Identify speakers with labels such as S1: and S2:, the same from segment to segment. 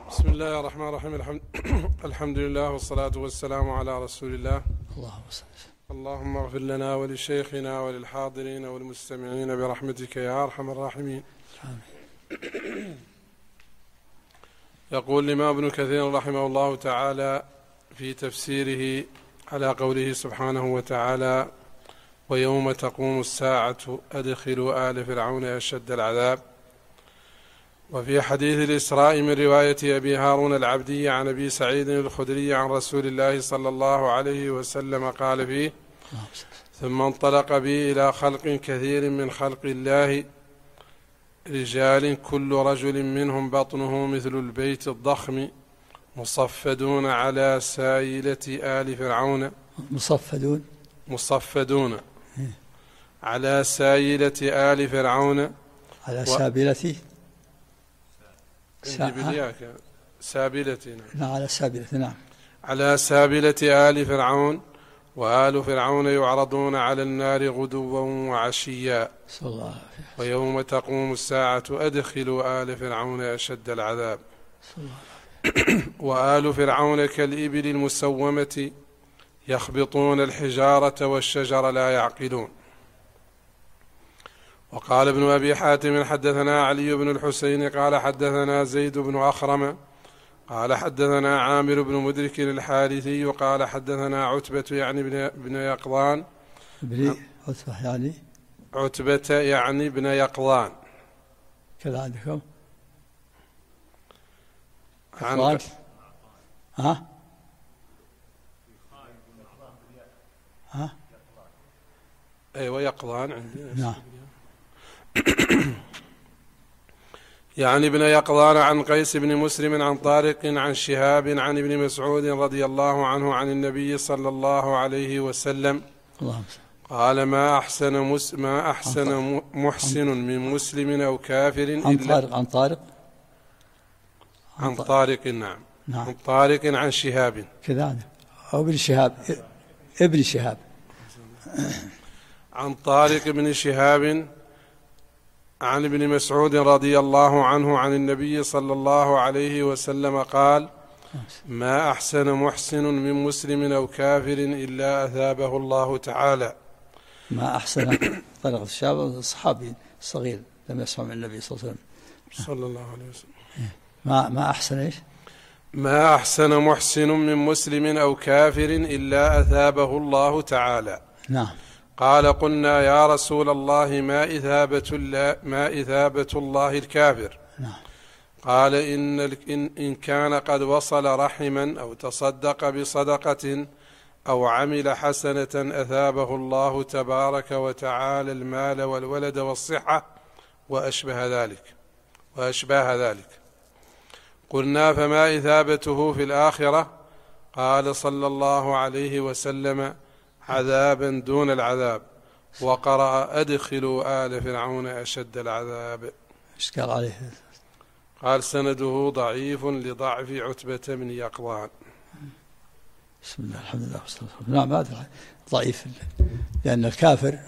S1: بسم الله الرحمن الرحيم. الحمد لله والصلاة والسلام على رسول الله. اللهم اغفر لنا ولشيخنا وللحاضرين والمستمعين برحمتك يا أرحم الراحمين. يقول الإمام ابن كثير رحمه الله تعالى في تفسيره على قوله سبحانه وتعالى: ويوم تقوم الساعة أدخلوا آل فرعون أشد العذاب. وفي حديث الإسراء من رواية أبي هارون العبدي عن أبي سعيد الخدري عن رسول الله صلى الله عليه وسلم قال فيه: ثم انطلق بي إلى خلق كثير من خلق الله، رجال كل رجل منهم بطنه مثل البيت الضخم، مصفدون على سايلة آل فرعون. مصفدون على سايلة آل فرعون.
S2: على سابلة
S1: سابلة.
S2: نعم، على سابلة. نعم،
S1: على سابلة آل فرعون. وآل فرعون يعرضون على النار غدوا وعشيا. ويوم تقوم الساعة أدخلوا آل فرعون أشد العذاب. وآل فرعون كالإبل المسومة، يخبطون الحجارة والشجر لا يعقلون. وقال ابن أبي حاتم: حدثنا علي بن الحسين قال حدثنا زيد بن أخرم قال حدثنا عامر بن مدرك الحارثي قال حدثنا عتبة يعني بن يقظان. عتبة يعني بن يقظان
S2: كذا عندكم؟
S1: أيوة، يقظان عندي.
S2: نعم.
S1: يعني ابن يقظان عن قيس بن مسلم عن طارق عن شهاب عن ابن مسعود رضي الله عنه عن النبي صلى الله عليه وسلم قال: ما أحسن محسن من مسلم أو كافر عن طارق. نعم. عن طارق عن شهاب
S2: كذا، أو ابن شهاب، ابن شهاب.
S1: عن طارق بن شهاب عن ابن مسعود رضي الله عنه عن النبي صلى الله عليه وسلم قال: ما أحسن محسن من مسلم أو كافر إلا أثابه الله تعالى.
S2: ما أحسن طريقة الشاب الصحابي الصغير لم يسمع من النبي صلى الله عليه وسلم.
S1: صلى الله عليه وسلم.
S2: ما أحسن إيش؟
S1: ما أحسن محسن من مسلم أو كافر إلا أثابه الله تعالى.
S2: نعم.
S1: قال: قلنا يا رسول الله ما إثابة الله الكافر؟
S2: نعم.
S1: قال: إن كان قد وصل رحما أو تصدق بصدقة أو عمل حسنة أثابه الله تبارك وتعالى المال والولد والصحة وأشبه ذلك. قلنا: فما إثابته في الآخرة؟ قال صلى الله عليه وسلم: عذابا دون العذاب. وقرأ: أدخلوا آل فرعون أشد العذاب.
S2: إشكال عليه.
S1: قال: سنده ضعيف لضعف عتبة بن يقظان.
S2: بسم الله، الحمد لله والصلاة والسلام. نعم، هذا ضعيف، لأن الكافر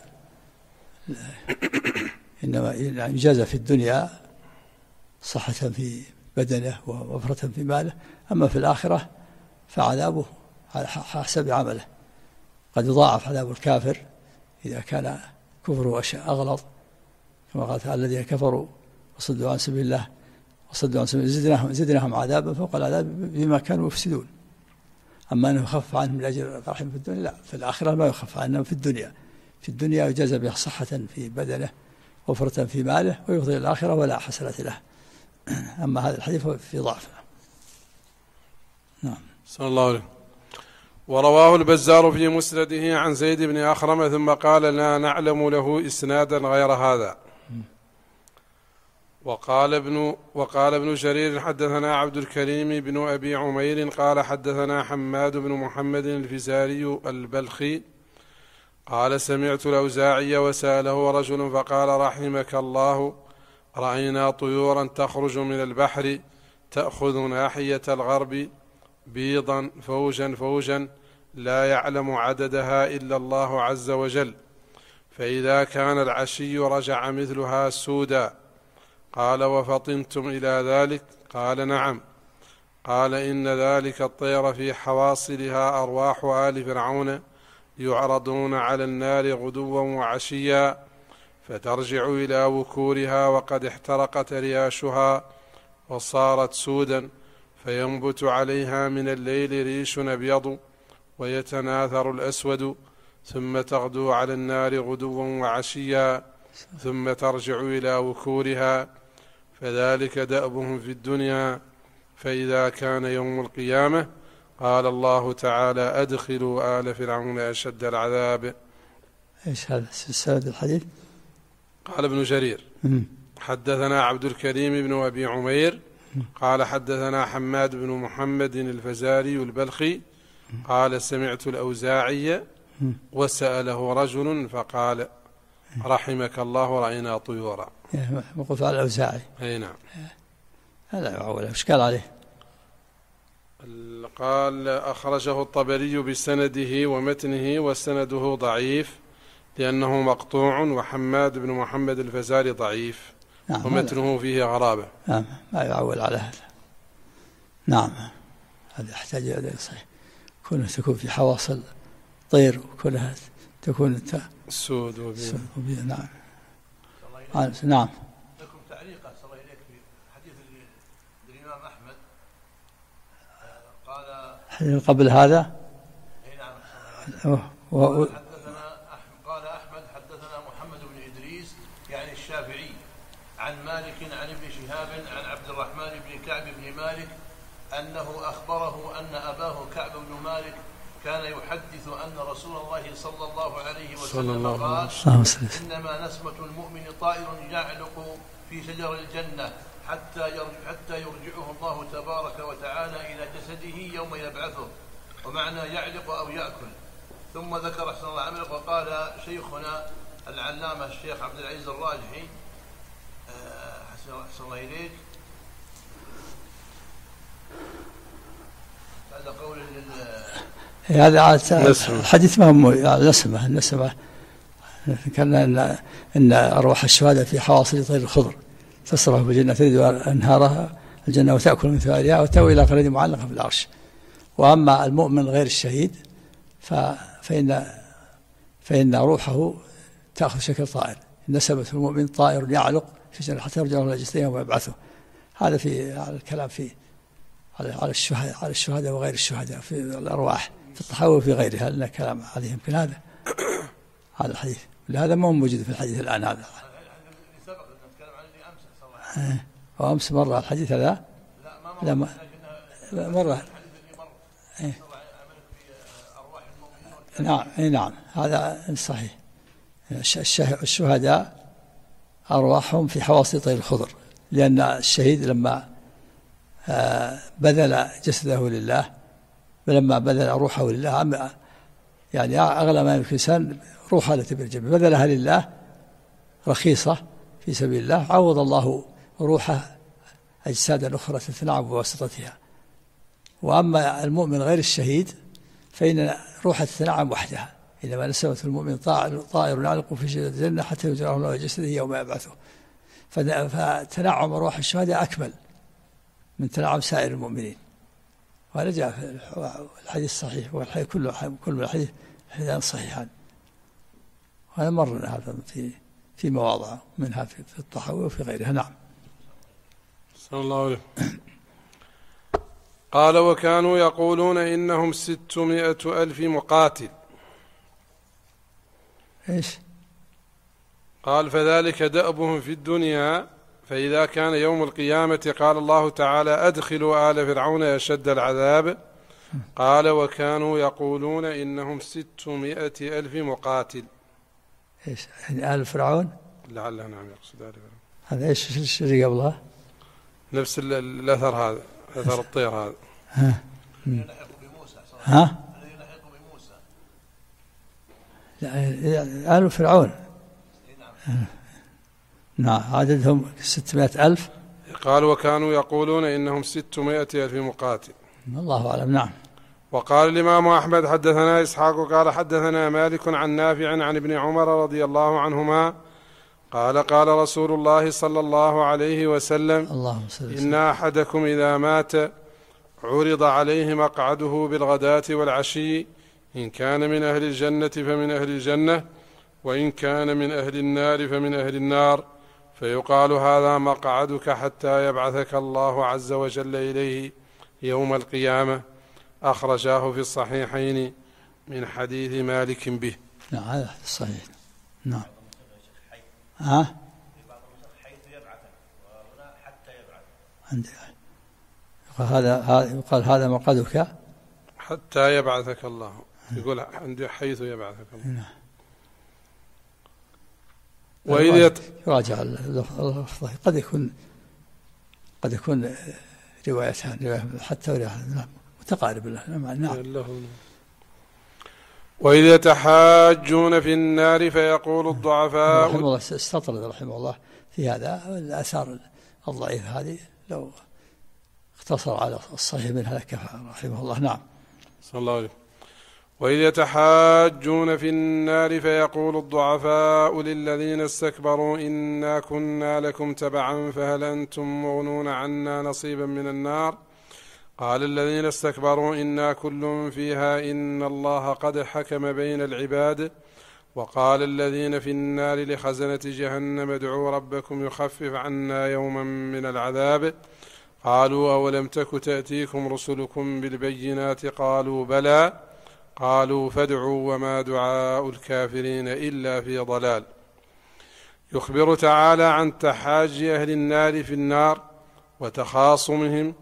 S2: إنما يجازى في الدنيا صحة في بدنه ووفرة في ماله، أما في الآخرة فعذابه على حسب عمله. قد يضاعف عذاب الكافر إذا كان كفره أغلظ، كما قال تعالى: الذين كفروا وصدوا عن سبيل الله زدناهم عذابا فوق العذاب بما كانوا يفسدون. أما أنه يخف عنهم من أجل الرحم في الدنيا، لا، في الآخرة ما يخف عنهم في الدنيا يجازى به صحة في بدنه وفرة في ماله، ويفضل الآخرة ولا حسنة له. أما هذا الحديث في ضعف. نعم.
S1: صلى الله عليه. ورواه البزار في مسنده عن زيد بن أخرم ثم قال: لا نعلم له إسنادا غير هذا. وقال ابن جرير: حدثنا عبد الكريم بن أبي عمير قال حدثنا حماد بن محمد الفزاري البلخي قال: سمعت الأوزاعي وسأله رجل فقال: رحمك الله، رأينا طيورا تخرج من البحر تأخذ ناحية الغرب بيضا فوجا لا يعلم عددها إلا الله عز وجل، فإذا كان العشي رجع مثلها سودا. قال: وفطنتم إلى ذلك؟ قال: نعم. قال إن ذلك الطير في حواصلها أرواح آل فرعون يعرضون على النار غدوا وعشيا، فترجع إلى وكورها وقد احترقت رياشها وصارت سودا، فينبت عليها من الليل ريش أبيض ويتناثر الأسود، ثم تغدو على النار غدوا وعشيا، ثم ترجع إلى وكورها. فذلك دأبهم في الدنيا، فإذا كان يوم القيامة قال الله تعالى أدخلوا آل فرعون أشد العذاب.
S2: إيش هذا سند الحديث؟
S1: قال ابن جرير حدثنا عبد الكريم بن أبي عمير قال حدثنا حماد بن محمد الفزاري البلخي قال سمعت الأوزاعي وسأله رجل فقال رحمك الله رأينا طيورا.
S2: وقف على الأوزاعي.
S1: أي نعم.
S2: هذا أول إشكال عليه.
S1: قال أخرجه الطبري بسنده ومتنه وسنده ضعيف لأنه مقطوع، وحماد بن محمد الفزاري ضعيف. نعم. ومتنه فيه غرابة.
S2: نعم ما يعول على هذا. نعم هذا يحتاج إلى صحيح. كونها تكون في حواصل طير وكونها تكون
S1: سود
S2: وبيض. نعم. نعم.
S3: لكم تعليق صلى الله إليك في حديث الإمام أحمد قال
S2: قبل هذا.
S3: نعم. قال أحمد حدثنا محمد بن إدريس يعني الشافعي عن مالك عن ابن شهاب عن عبد الرحمن بن كعب بن مالك أنه أخبره أن أباه كعب بن مالك كان يحدث أن رسول الله صلى الله عليه وسلم قال إنما نسمة المؤمن طائر يعلق في شجر الجنة حتى يرجعه الله تبارك وتعالى إلى جسده يوم يبعثه، ومعنى يعلق أو يأكل. ثم ذكر أحسن الله عمله وقال شيخنا العلامة الشيخ عبد العزيز الراجحي أحسن الله إليك هذا قول
S2: هذا الحديث ما هو النسمة كان إن أرواح الشهداء في حواصل طير الخضر تصرف بالجنة تجد أنهارها الجنة وتأكل من ثمارها وتأوي إلى قرية معلقة في العرش. وأما المؤمن غير الشهيد فإن روحه تأخذ شكل طائر. نسمة المؤمن طائر يعلق في جنة حتى يرجع إلى جسده ويبعثه. هذا على الكلام على الشهداء وغير الشهداء في الأرواح في التحول وفي غيرها، لأن كلام عليهم يمكن هذا الحديث. لهذا ما هو موجود في الحديث الآن. هذا وأمس مرة الحديث هذا لا مرة نعم هذا صحيح. الشهداء أرواحهم في حواصل طير الخضر، لأن الشهيد لما بذل جسده لله ولما بذل روحه لله، يعني أغلى ما يمكن الإنسان روحه التي بالجنة بذلها لله رخيصة في سبيل الله، عوض الله روحه أجسادا أخرى تتنعم بواسطتها. وأما المؤمن غير الشهيد فإن روحه تتنعم وحدها، إنما نسمة المؤمن طائر يعلق في شجرة الجنة حتى يرجعه الله جسده يوم يبعثه. فتنعم روح الشهداء أكمل من تنعم سائر المؤمنين. وهذا جاء في الحديث الصحيح، والحديث كل الحديث حديثان صحيحان. وهذا مر هذا في مواضع منها في الطحاوي وفي غيرها. نعم.
S1: صلى الله عليه. قال وكانوا يقولون إنهم 600,000 مقاتل.
S2: إيش؟
S1: قال فذلك دأبهم في الدنيا، فإذا كان يوم القيامة قال الله تعالى أدخلوا آل فرعون أشد العذاب. قال وكانوا يقولون إنهم 600,000 مقاتل.
S2: إيش يعني آل فرعون؟
S1: لعله نعم يقصد آل فرعون.
S2: هذا إيش اللي قبلها؟
S1: نفس الأثر هذا، أثر الطير هذا.
S2: ها؟ آل فرعون. نعم عددهم 600,000.
S1: قال وكانوا يقولون إنهم 600,000 مقاتل.
S2: الله أعلم. نعم.
S1: وقال الإمام أحمد حدثنا إسحاق قال حدثنا مالك عن نافع عن ابن عمر رضي الله عنهما قال قال رسول الله صلى الله عليه وسلم إن أحدكم إذا مات عرض عليه مقعده بالغداة والعشي، إن كان من أهل الجنة فمن أهل الجنة، وإن كان من أهل النار فمن أهل النار، فيقال هذا مقعدك حتى يبعثك الله عز وجل إليه يوم القيامة. أخرجاه في الصحيحين من حديث مالك به.
S2: نعم هذا صحيح. نعم.
S3: حيث يبعثك، وهنا حتى يبعثك.
S2: عندي يقال هذا مقعدك
S1: حتى يبعثك الله، يقول عندي حيث يبعثك الله. وإذا
S2: يراجع اللفظ، قد يكون روايتان، رواية حتى ورواية متقارب له. نعم.
S1: وإذ يتحاجون في النار فيقول الضعفاء.
S2: رحمه الله استطرد رحمه الله في هذا الآثار الضعيفة هذه، لو اختصر على الصحيح منها لكفى رحمه الله. نعم.
S1: صلى الله عليه. وإذ يتحاجون في النار فيقول الضعفاء للذين استكبروا إنا كنا لكم تبعا فهل أنتم مغنون عنا نصيبا من النار. قال الذين استكبروا إنا كل فيها إن الله قد حكم بين العباد. وقال الذين في النار لخزنة جهنم ادعوا ربكم يخفف عنا يوما من العذاب. قالوا أولم تك تأتيكم رسلكم بالبينات قالوا بلى. قالوا فادعوا وما دعاء الكافرين إلا في ضلال. يخبر تعالى عن تحاجي أهل النار في النار وتخاصمهم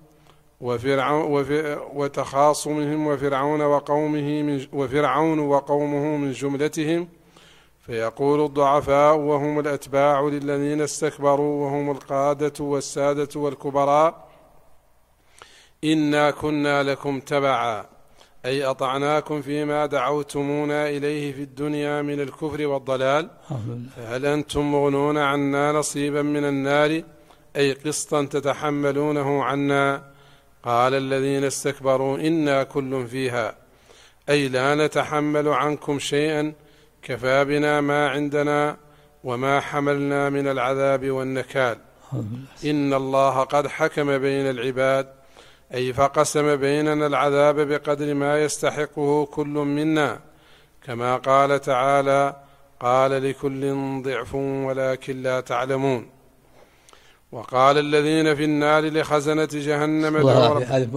S1: وفرعون وقومه من جملتهم. فيقول الضعفاء وهم الأتباع للذين استكبروا وهم القادة والسادة والكبراء إنا كنا لكم تبعا، أي أطعناكم فيما دعوتمونا إليه في الدنيا من الكفر والضلال، فهل أنتم مغنون عنا نصيبا من النار، أي قسطا تتحملونه عنا. قال الذين استكبروا إنا كل فيها، أي لا نتحمل عنكم شيئا، كفى بنا ما عندنا وما حملنا من العذاب والنكال. إن الله قد حكم بين العباد، أي فقسم بيننا العذاب بقدر ما يستحقه كل منا، كما قال تعالى قال لكل ضعف ولكن لا تعلمون. وقال الذين في النار لخزنة جهنم
S2: هذه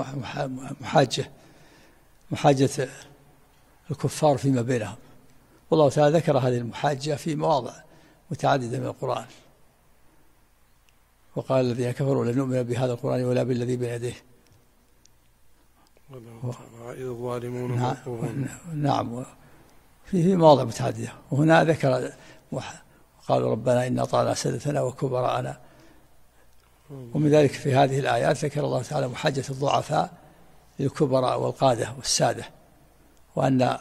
S2: محاجة الكفار فيما بينهم، والله تعالى ذكر هذه المحاجة في مواضع متعددة من القرآن. وقال الذين كفروا لن نؤمن بهذا القرآن ولا بالذي بين يديه
S1: الظالمون.
S2: نعم، في مواضع متعددة. وهنا ذكر قالوا ربنا إنا أطعنا سادتنا وكبراءنا. ومن ذلك في هذه الآيات ذكر الله تعالى محاجة الضعفاء للكبراء والقادة والسادة، وأن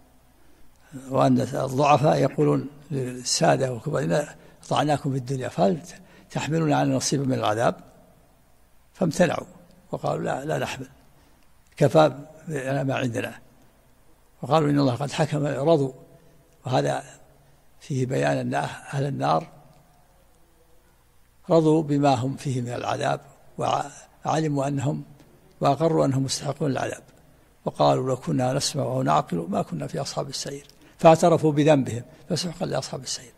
S2: الضعفاء يقولون للسادة والكبراء إن أطعناكم في الدنيا فهل تحملون عنا نصيبا من العذاب، فامتنعوا وقالوا لا نحمل، كفى ما عندنا. وقالوا إن الله قد حكم رضوا. وهذا فيه بيان أن أهل النار رضوا بما هم فيه من العذاب، وعلموا أنهم وأقروا أنهم مستحقون العذاب، وقالوا لو كنا نسمع أو نعقل ما كنا في أصحاب السعير، فاعترفوا بذنبهم فسحقا لأصحاب السعير.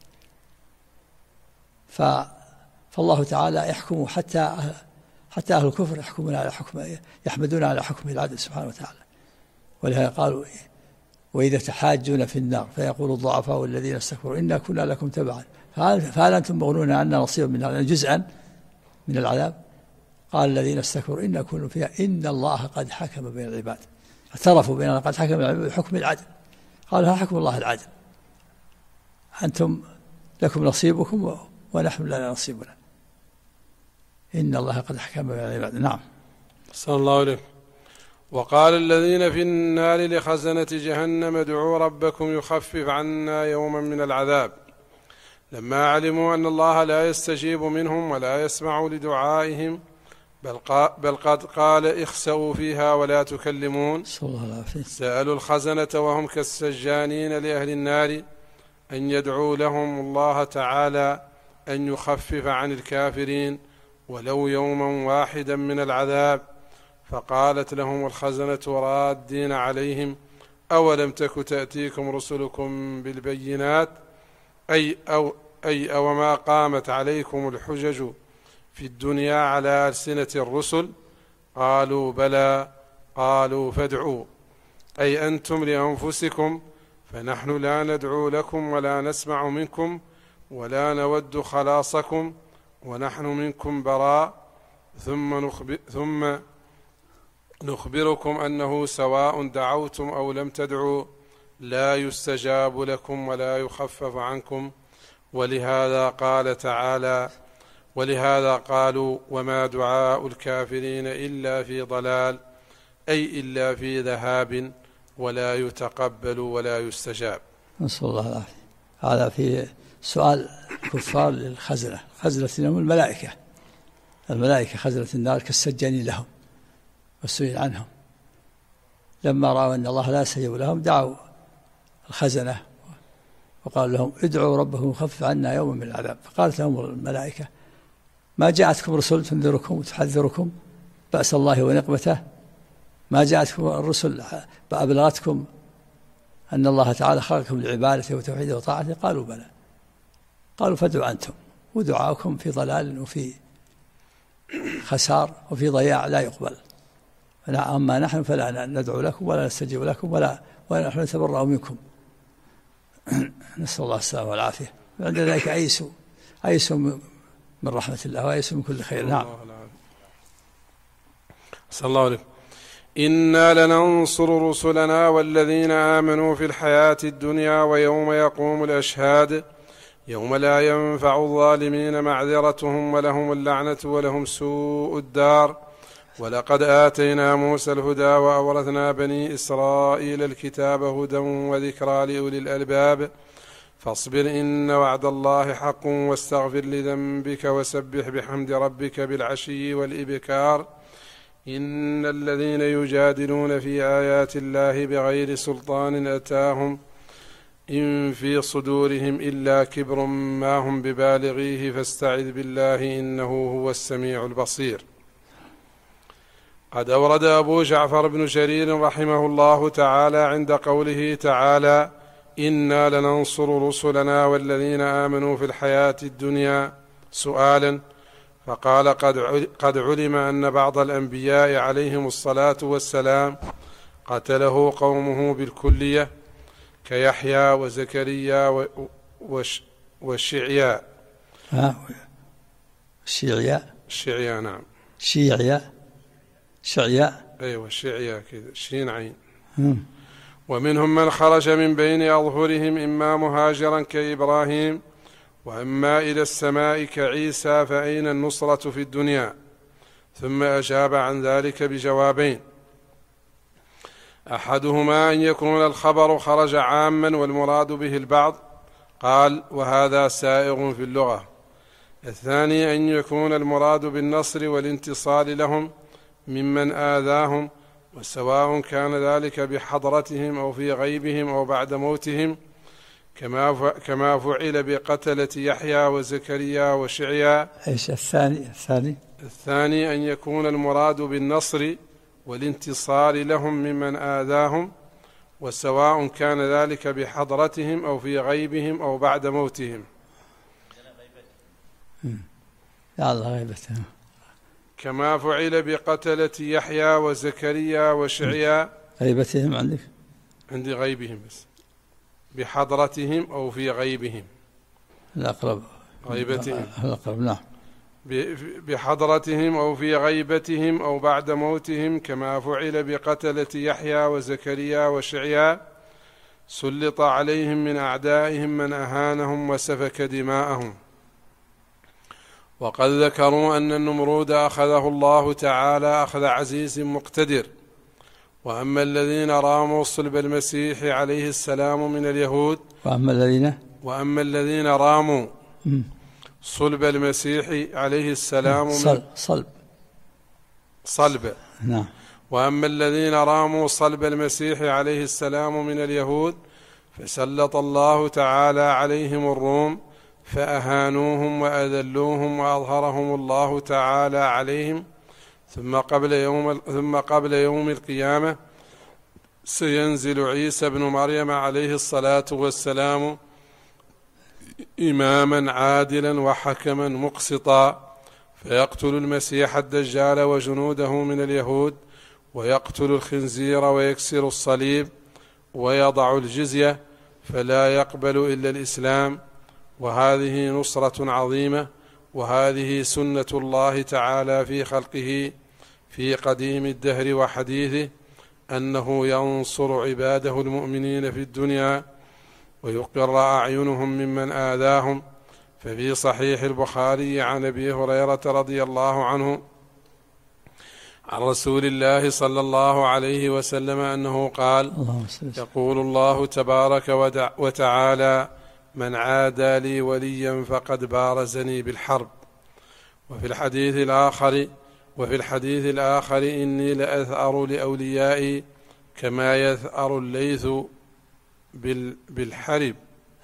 S2: فالله تعالى يحكم حتى أهل الكفر يحكمون على حكمه، يحمدون على حكمه العدل سبحانه وتعالى. ولهذا قالوا وإذا تحاجون في النار فيقول الضعفاء والذين استكبروا إنا كنا لكم تبعا فهل أنتم مغنون عنا نصيبا من العذاب، جزءا من العذاب. قال الذين استكبروا إنا كل فيها إن الله قد حكم بين العباد، اعترفوا بأن قد حكم بحكم العدل. قال ها حكم الله العدل، أنتم لكم نصيبكم ونحن لنا نصيبنا، إن الله قد حكم بين العباد. نعم.
S1: صلى الله عليه. وقال الذين في النار لخزنة جهنم ادعوا ربكم يخفف عنا يوما من العذاب، لما علموا أن الله لا يستجيب منهم ولا يسمع لدعائهم، بل قد قال اخسئوا فيها ولا تكلمون. سألوا الخزنة وهم كالسجانين لأهل النار أن يدعوا لهم الله تعالى أن يخفف عن الكافرين ولو يوما واحدا من العذاب، فقالت لهم الخزنة رادين عليهم: أولم تك تأتيكم رسلكم بالبينات أو ما قامت عليكم الحجج في الدنيا على ألسنة الرسل؟ قالوا: بلى. قالوا: فادعوا، أي أنتم لأنفسكم، فنحن لا ندعو لكم ولا نسمع منكم ولا نود خلاصكم ونحن منكم براء، ثم نخبركم أنه سواء دعوتم أو لم تدعوا لا يستجاب لكم ولا يخفف عنكم. ولهذا قال تعالى: ولهذا قالوا: وما دعاء الكافرين إلا في ضلال، أي إلا في ذهاب، ولا يتقبل ولا يستجاب.
S2: نسأل الله العافية. هذا في سؤال الكفار للخزنة. خزنة لهم الملائكة خزنة النار كالسجانين لهم، والسئل عنهم لما رأوا أن الله لا يستجيب لهم دعوا الخزنة وقال لهم: ادعوا ربكم يخفف عنا يوما من العذاب. فقالت لهم الملائكة: ما جاءتكم رسل تنذركم وتحذركم بأس الله ونقمته؟ ما جاءتكم الرسل فأبلغتكم أن الله تعالى خلقكم لعبادته وتوحيده وطاعته؟ قالوا: بلى. قالوا: فادعوا أنتم، ودعاؤكم في ضلال وفي خسار وفي ضياع لا يقبل. أما نحن فلا ندعو لكم ولا نستجيب لكم ولا نحن نتبرأ منكم. نسأل الله السلامة والعافية. عند ذلك أيسوا من رحمة الله وأيسوا من كل خير. نعم.
S1: صلى الله عليه. إنا لننصر رسلنا والذين آمنوا في الحياة الدنيا ويوم يقوم الأشهاد يوم لا ينفع الظالمين معذرتهم ولهم اللعنة ولهم سوء الدار. ولقد آتينا موسى الهدى وأورثنا بني إسرائيل الكتاب هدى وذكرى لأولي الألباب. فاصبر إن وعد الله حق واستغفر لذنبك وسبح بحمد ربك بالعشي والإبكار. إن الذين يجادلون في آيات الله بغير سلطان أتاهم إن في صدورهم إلا كبر ما هم ببالغيه فاستعذ بالله إنه هو السميع البصير. قد أورد أبو جعفر بن جرير رحمه الله تعالى عند قوله تعالى: إنا لننصر رسلنا والذين آمنوا في الحياة الدنيا سؤالا، فقال: قد علم أن بعض الأنبياء عليهم الصلاة والسلام قتله قومه بالكلية كيحيى وزكريا والشعياء. الشعياء نعم.
S2: شعياء
S1: أيوة الشعياء كذا شين عين. ومنهم من خرج من بين أظهرهم إما مهاجرا كإبراهيم وإما إلى السماء كعيسى، فأين النصرة في الدنيا؟ ثم أجاب عن ذلك بجوابين: أحدهما أن يكون الخبر خرج عاما والمراد به البعض، قال: وهذا سائغ في اللغة. الثاني أن يكون المراد بالنصر والانتصار لهم ممن آذاهم، وسواء كان ذلك بحضرتهم أو في غيبهم أو بعد موتهم، كما فعل بقتلة يحيى وزكريا وشعيا.
S2: إيش الثاني
S1: أن يكون المراد بالنصر والانتصار لهم ممن آذاهم، وسواء كان ذلك بحضرتهم أو في غيبهم أو بعد موتهم. كما فعل بقتلة يحيى وزكريا وشعيا.
S2: غيبتهم عندك؟
S1: عندي غيبهم بس. بحضرتهم أو في غيبهم.
S2: الأقرب
S1: غيبتهم.
S2: الأقرب نعم.
S1: بحضرتهم أو في غيبتهم أو بعد موتهم، كما فعل بقتلة يحيى وزكريا وشعيا. سلط عليهم من أعدائهم من أهانهم وسفك دماءهم. وقد ذكروا أن النمرود أخذه الله تعالى أخذ عزيز مقتدر. وأما الذين راموا صلب المسيح عليه السلام من اليهود، وأما الذين راموا صلب المسيح عليه السلام صلب
S2: نعم.
S1: وأما الذين راموا صلب المسيح عليه السلام من اليهود فسلط الله تعالى عليهم الروم فأهانوهم وأذلوهم وأظهرهم الله تعالى عليهم، ثم قبل يوم القيامة سينزل عيسى بن مريم عليه الصلاة والسلام إماما عادلا وحكما مقسطا، فيقتل المسيح الدجال وجنوده من اليهود، ويقتل الخنزير ويكسر الصليب، ويضع الجزية، فلا يقبل إلا الإسلام. وهذه نصرة عظيمة، وهذه سنة الله تعالى في خلقه في قديم الدهر وحديثه، أنه ينصر عباده المؤمنين في الدنيا ويقر أعينهم ممن آذاهم. ففي صحيح البخاري عن أبي هريرة رضي الله عنه عن رسول الله صلى الله عليه وسلم أنه قال: يقول الله تبارك وتعالى: من عادى لي وليا فقد بارزني بالحرب. وفي الحديث الآخر إني لأثأر لأوليائي كما يثأر الليث بالحرب.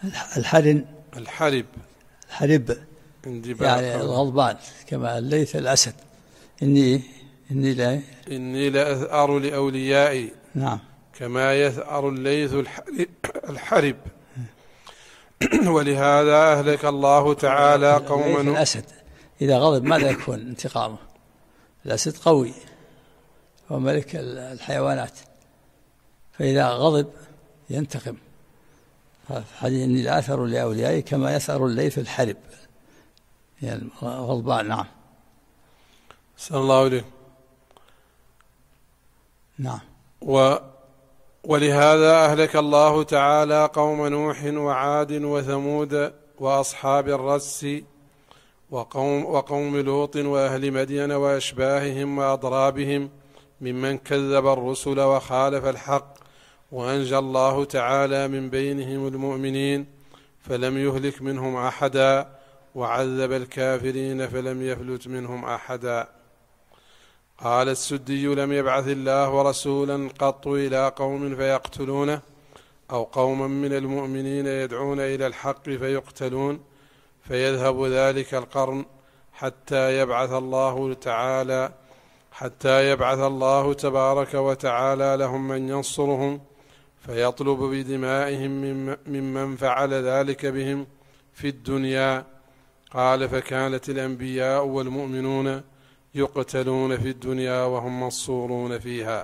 S1: الحرب
S2: يعني الغضبان، كما الليث الأسد. إني
S1: لأثأر لأوليائي،
S2: نعم،
S1: كما يثأر الليث الحرب. ولهذا أهلك الله تعالى قوما.
S2: الأسد إذا غضب ماذا يكون انتقامه؟ الأسد قوي، هو ملك الحيوانات، فإذا غضب ينتقم. حديث إني لأثأر لأوليائي كما يثأر الليث الحرب، يعني غضبان. نعم.
S1: صلى الله عليه.
S2: نعم.
S1: ولهذا أهلك الله تعالى قوم نوح وعاد وثمود وأصحاب الرس وقوم لوط وأهل مدين وأشباههم وأضرابهم ممن كذب الرسل وخالف الحق، وأنجى الله تعالى من بينهم المؤمنين فلم يهلك منهم أحدا، وعذب الكافرين فلم يفلت منهم أحدا. قال السدي: لم يبعث الله رسولا قط إلى قوم فيقتلونه، أو قوما من المؤمنين يدعون إلى الحق فيقتلون، فيذهب ذلك القرن حتى يبعث الله تبارك وتعالى لهم من ينصرهم، فيطلب بدمائهم ممن فعل ذلك بهم في الدنيا. قال: فكانت الأنبياء والمؤمنون يقتلون في الدنيا وهم منصورون فيها.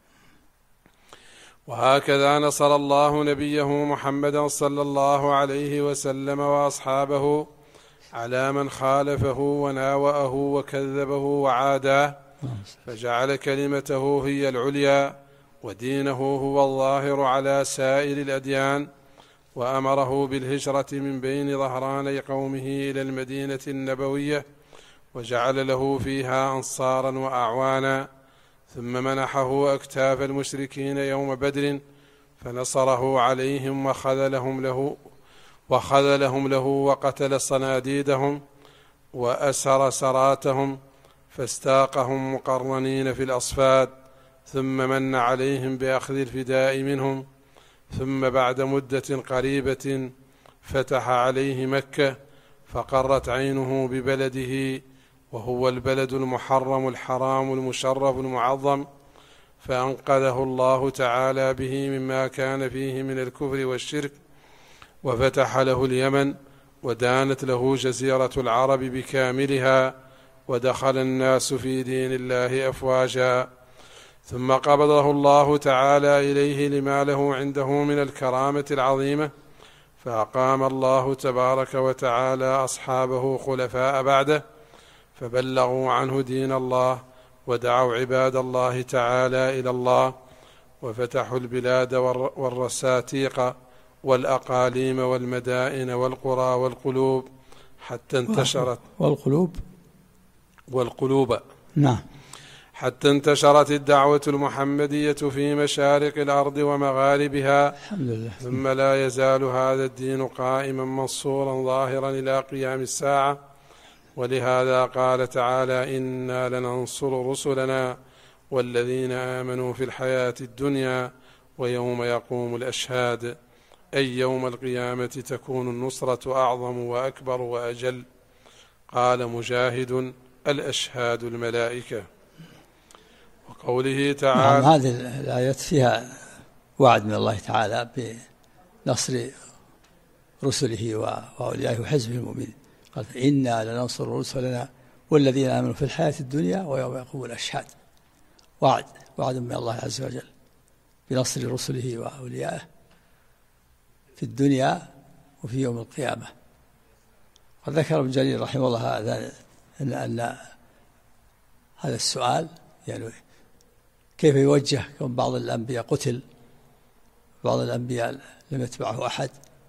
S1: وهكذا نصر الله نبيه محمدا صلى الله عليه وسلم وأصحابه على من خالفه وناوأه وكذبه وعاداه، فجعل كلمته هي العليا ودينه هو الظاهر على سائر الأديان، وأمره بالهجرة من بين ظهراني قومه إلى المدينة النبوية، وجعل له فيها أنصارا وأعوانا. ثم منحه أكتاف المشركين يوم بدر فنصره عليهم وخذلهم له وقتل صناديدهم وأسر سراتهم، فاستاقهم مقرنين في الأصفاد، ثم من عليهم بأخذ الفداء منهم. ثم بعد مدة قريبة فتح عليه مكة، فقرت عينه ببلده، وهو البلد المحرم الحرام المشرف المعظم، فأنقذه الله تعالى به مما كان فيه من الكفر والشرك، وفتح له اليمن، ودانت له جزيرة العرب بكاملها، ودخل الناس في دين الله أفواجا. ثم قبضه الله تعالى إليه لما له عنده من الكرامة العظيمة، فأقام الله تبارك وتعالى أصحابه خلفاء بعده، فبلغوا عنه دين الله، ودعوا عباد الله تعالى إلى الله، وفتحوا البلاد والرساتيق والأقاليم والمدائن والقرى والقلوب حتى انتشرت والقلوب.
S2: نعم.
S1: حتى انتشرت الدعوة المحمدية في مشارق الأرض ومغاربها.
S2: الحمد لله.
S1: ثم لا يزال هذا الدين قائما منصورا ظاهرا إلى قيام الساعة. ولهذا قال تعالى: إنا لننصر رسلنا والذين آمنوا في الحياة الدنيا ويوم يقوم الأشهاد، أي يوم القيامة تكون النصرة أعظم وأكبر وأجل. قال مجاهد: الأشهاد الملائكة. وقوله تعالى.
S2: هذه الآيات فيها وعد من الله تعالى بنصر رسله وأوليائه وحزبه المؤمنين. قال إنا لننصر رسلنا والذين آمنوا في الحياة الدنيا ويوم يقوم الأشهاد. وعد من الله عز وجل بنصر رسله وأوليائه في الدنيا وفي يوم القيامة. قد ذكر ابن جرير رحمه الله أن هذا السؤال يعني كيف يوجه كون بعض الأنبياء قتل، بعض الأنبياء لم يتبعه أحد،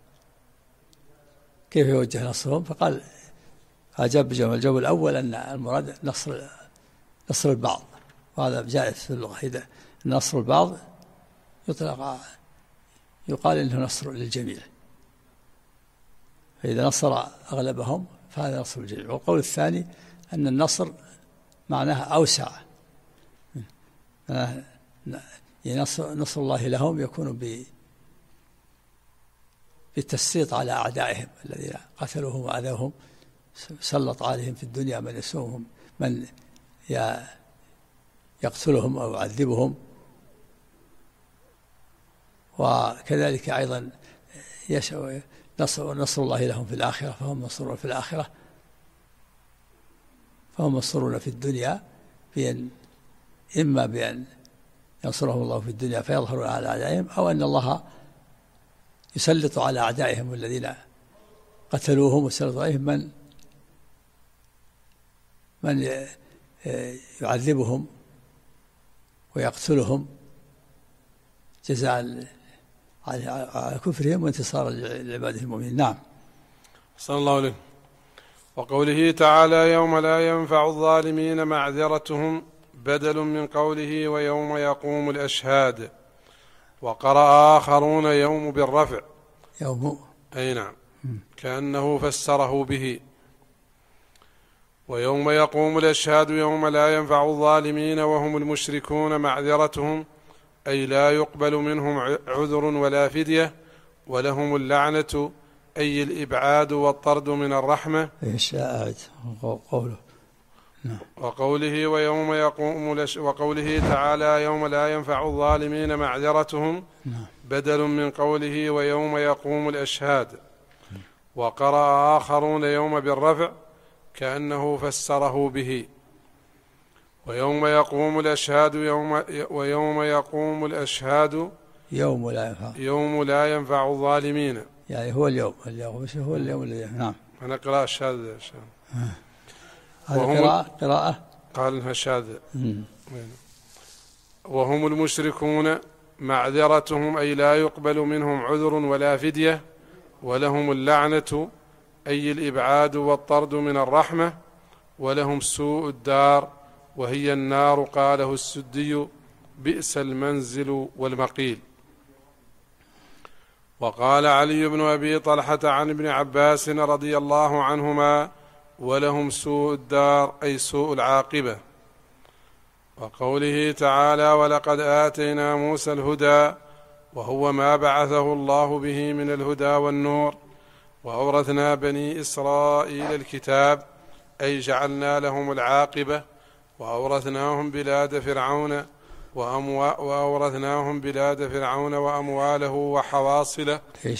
S2: كيف يوجه نصرهم؟ فقال أجاب الجواب الأول أن المراد نصر البعض، وهذا جائز في اللغة. إذا نصر البعض يطلق يقال إنه نصر للجميع، فإذا نصر أغلبهم فهذا نصر الجميع. والقول الثاني أن النصر معناها أوسع، نصر الله لهم يكون بالتسليط على أعدائهم الذين قتلوهم وأذوهم، سلط عليهم في الدنيا من يسومهم، من يقتلهم أو يعذبهم. وكذلك أيضا نصر الله لهم في الآخرة، فهم منصورون في الآخرة، فهم منصورون في الدنيا إما بأن ينصرهم الله في الدنيا فيظهرون على أعدائهم، أو أن الله يسلط على أعدائهم الذين قتلوهم وسلط عليهم من يعذبهم ويقتلهم جزاء على كفرهم وانتصارا لعباده المؤمنين. نعم.
S1: صلى الله عليه. وقوله تعالى يوم لا ينفع الظالمين معذرتهم بدل من قوله ويوم يقوم الأشهاد. وقرأ آخرون يوم بالرفع
S2: يوم،
S1: أي نعم، كأنه فسره به. ويوم يقوم الأشهاد يوم لا ينفع الظالمين وهم المشركون معذرتهم، أي لا يقبل منهم عذر ولا فدية، ولهم اللعنة أي الإبعاد والطرد من الرحمة.
S2: قوله.
S1: وقوله وقوله تعالى يوم لا ينفع الظالمين معذرتهم بدل من قوله ويوم يقوم الأشهاد. وقرأ آخرون يوم بالرفع كأنه فسره به. ويوم يقوم الأشهاد ويوم يقوم الأشهاد يوم لا ينفع الظالمين،
S2: يعني هو اليوم هو اليوم الذي. نعم.
S1: أنا قراءة شاذة.
S2: هذه قراءة
S1: قال إنها شاذة. وهم المشركون معذرتهم أي لا يقبل منهم عذر ولا فدية، ولهم اللعنة أي الإبعاد والطرد من الرحمة، ولهم سوء الدار وهي النار. قاله السدي بئس المنزل والمقيل. وقال علي بن أبي طلحة عن ابن عباس رضي الله عنهما ولهم سوء الدار أي سوء العاقبة. وقوله تعالى ولقد آتينا موسى الهدى وهو ما بعثه الله به من الهدى والنور، وأورثنا بني إسرائيل الكتاب أي جعلنا لهم العاقبة، وأورثناهم بلاد فرعون وأمواله وحواصله.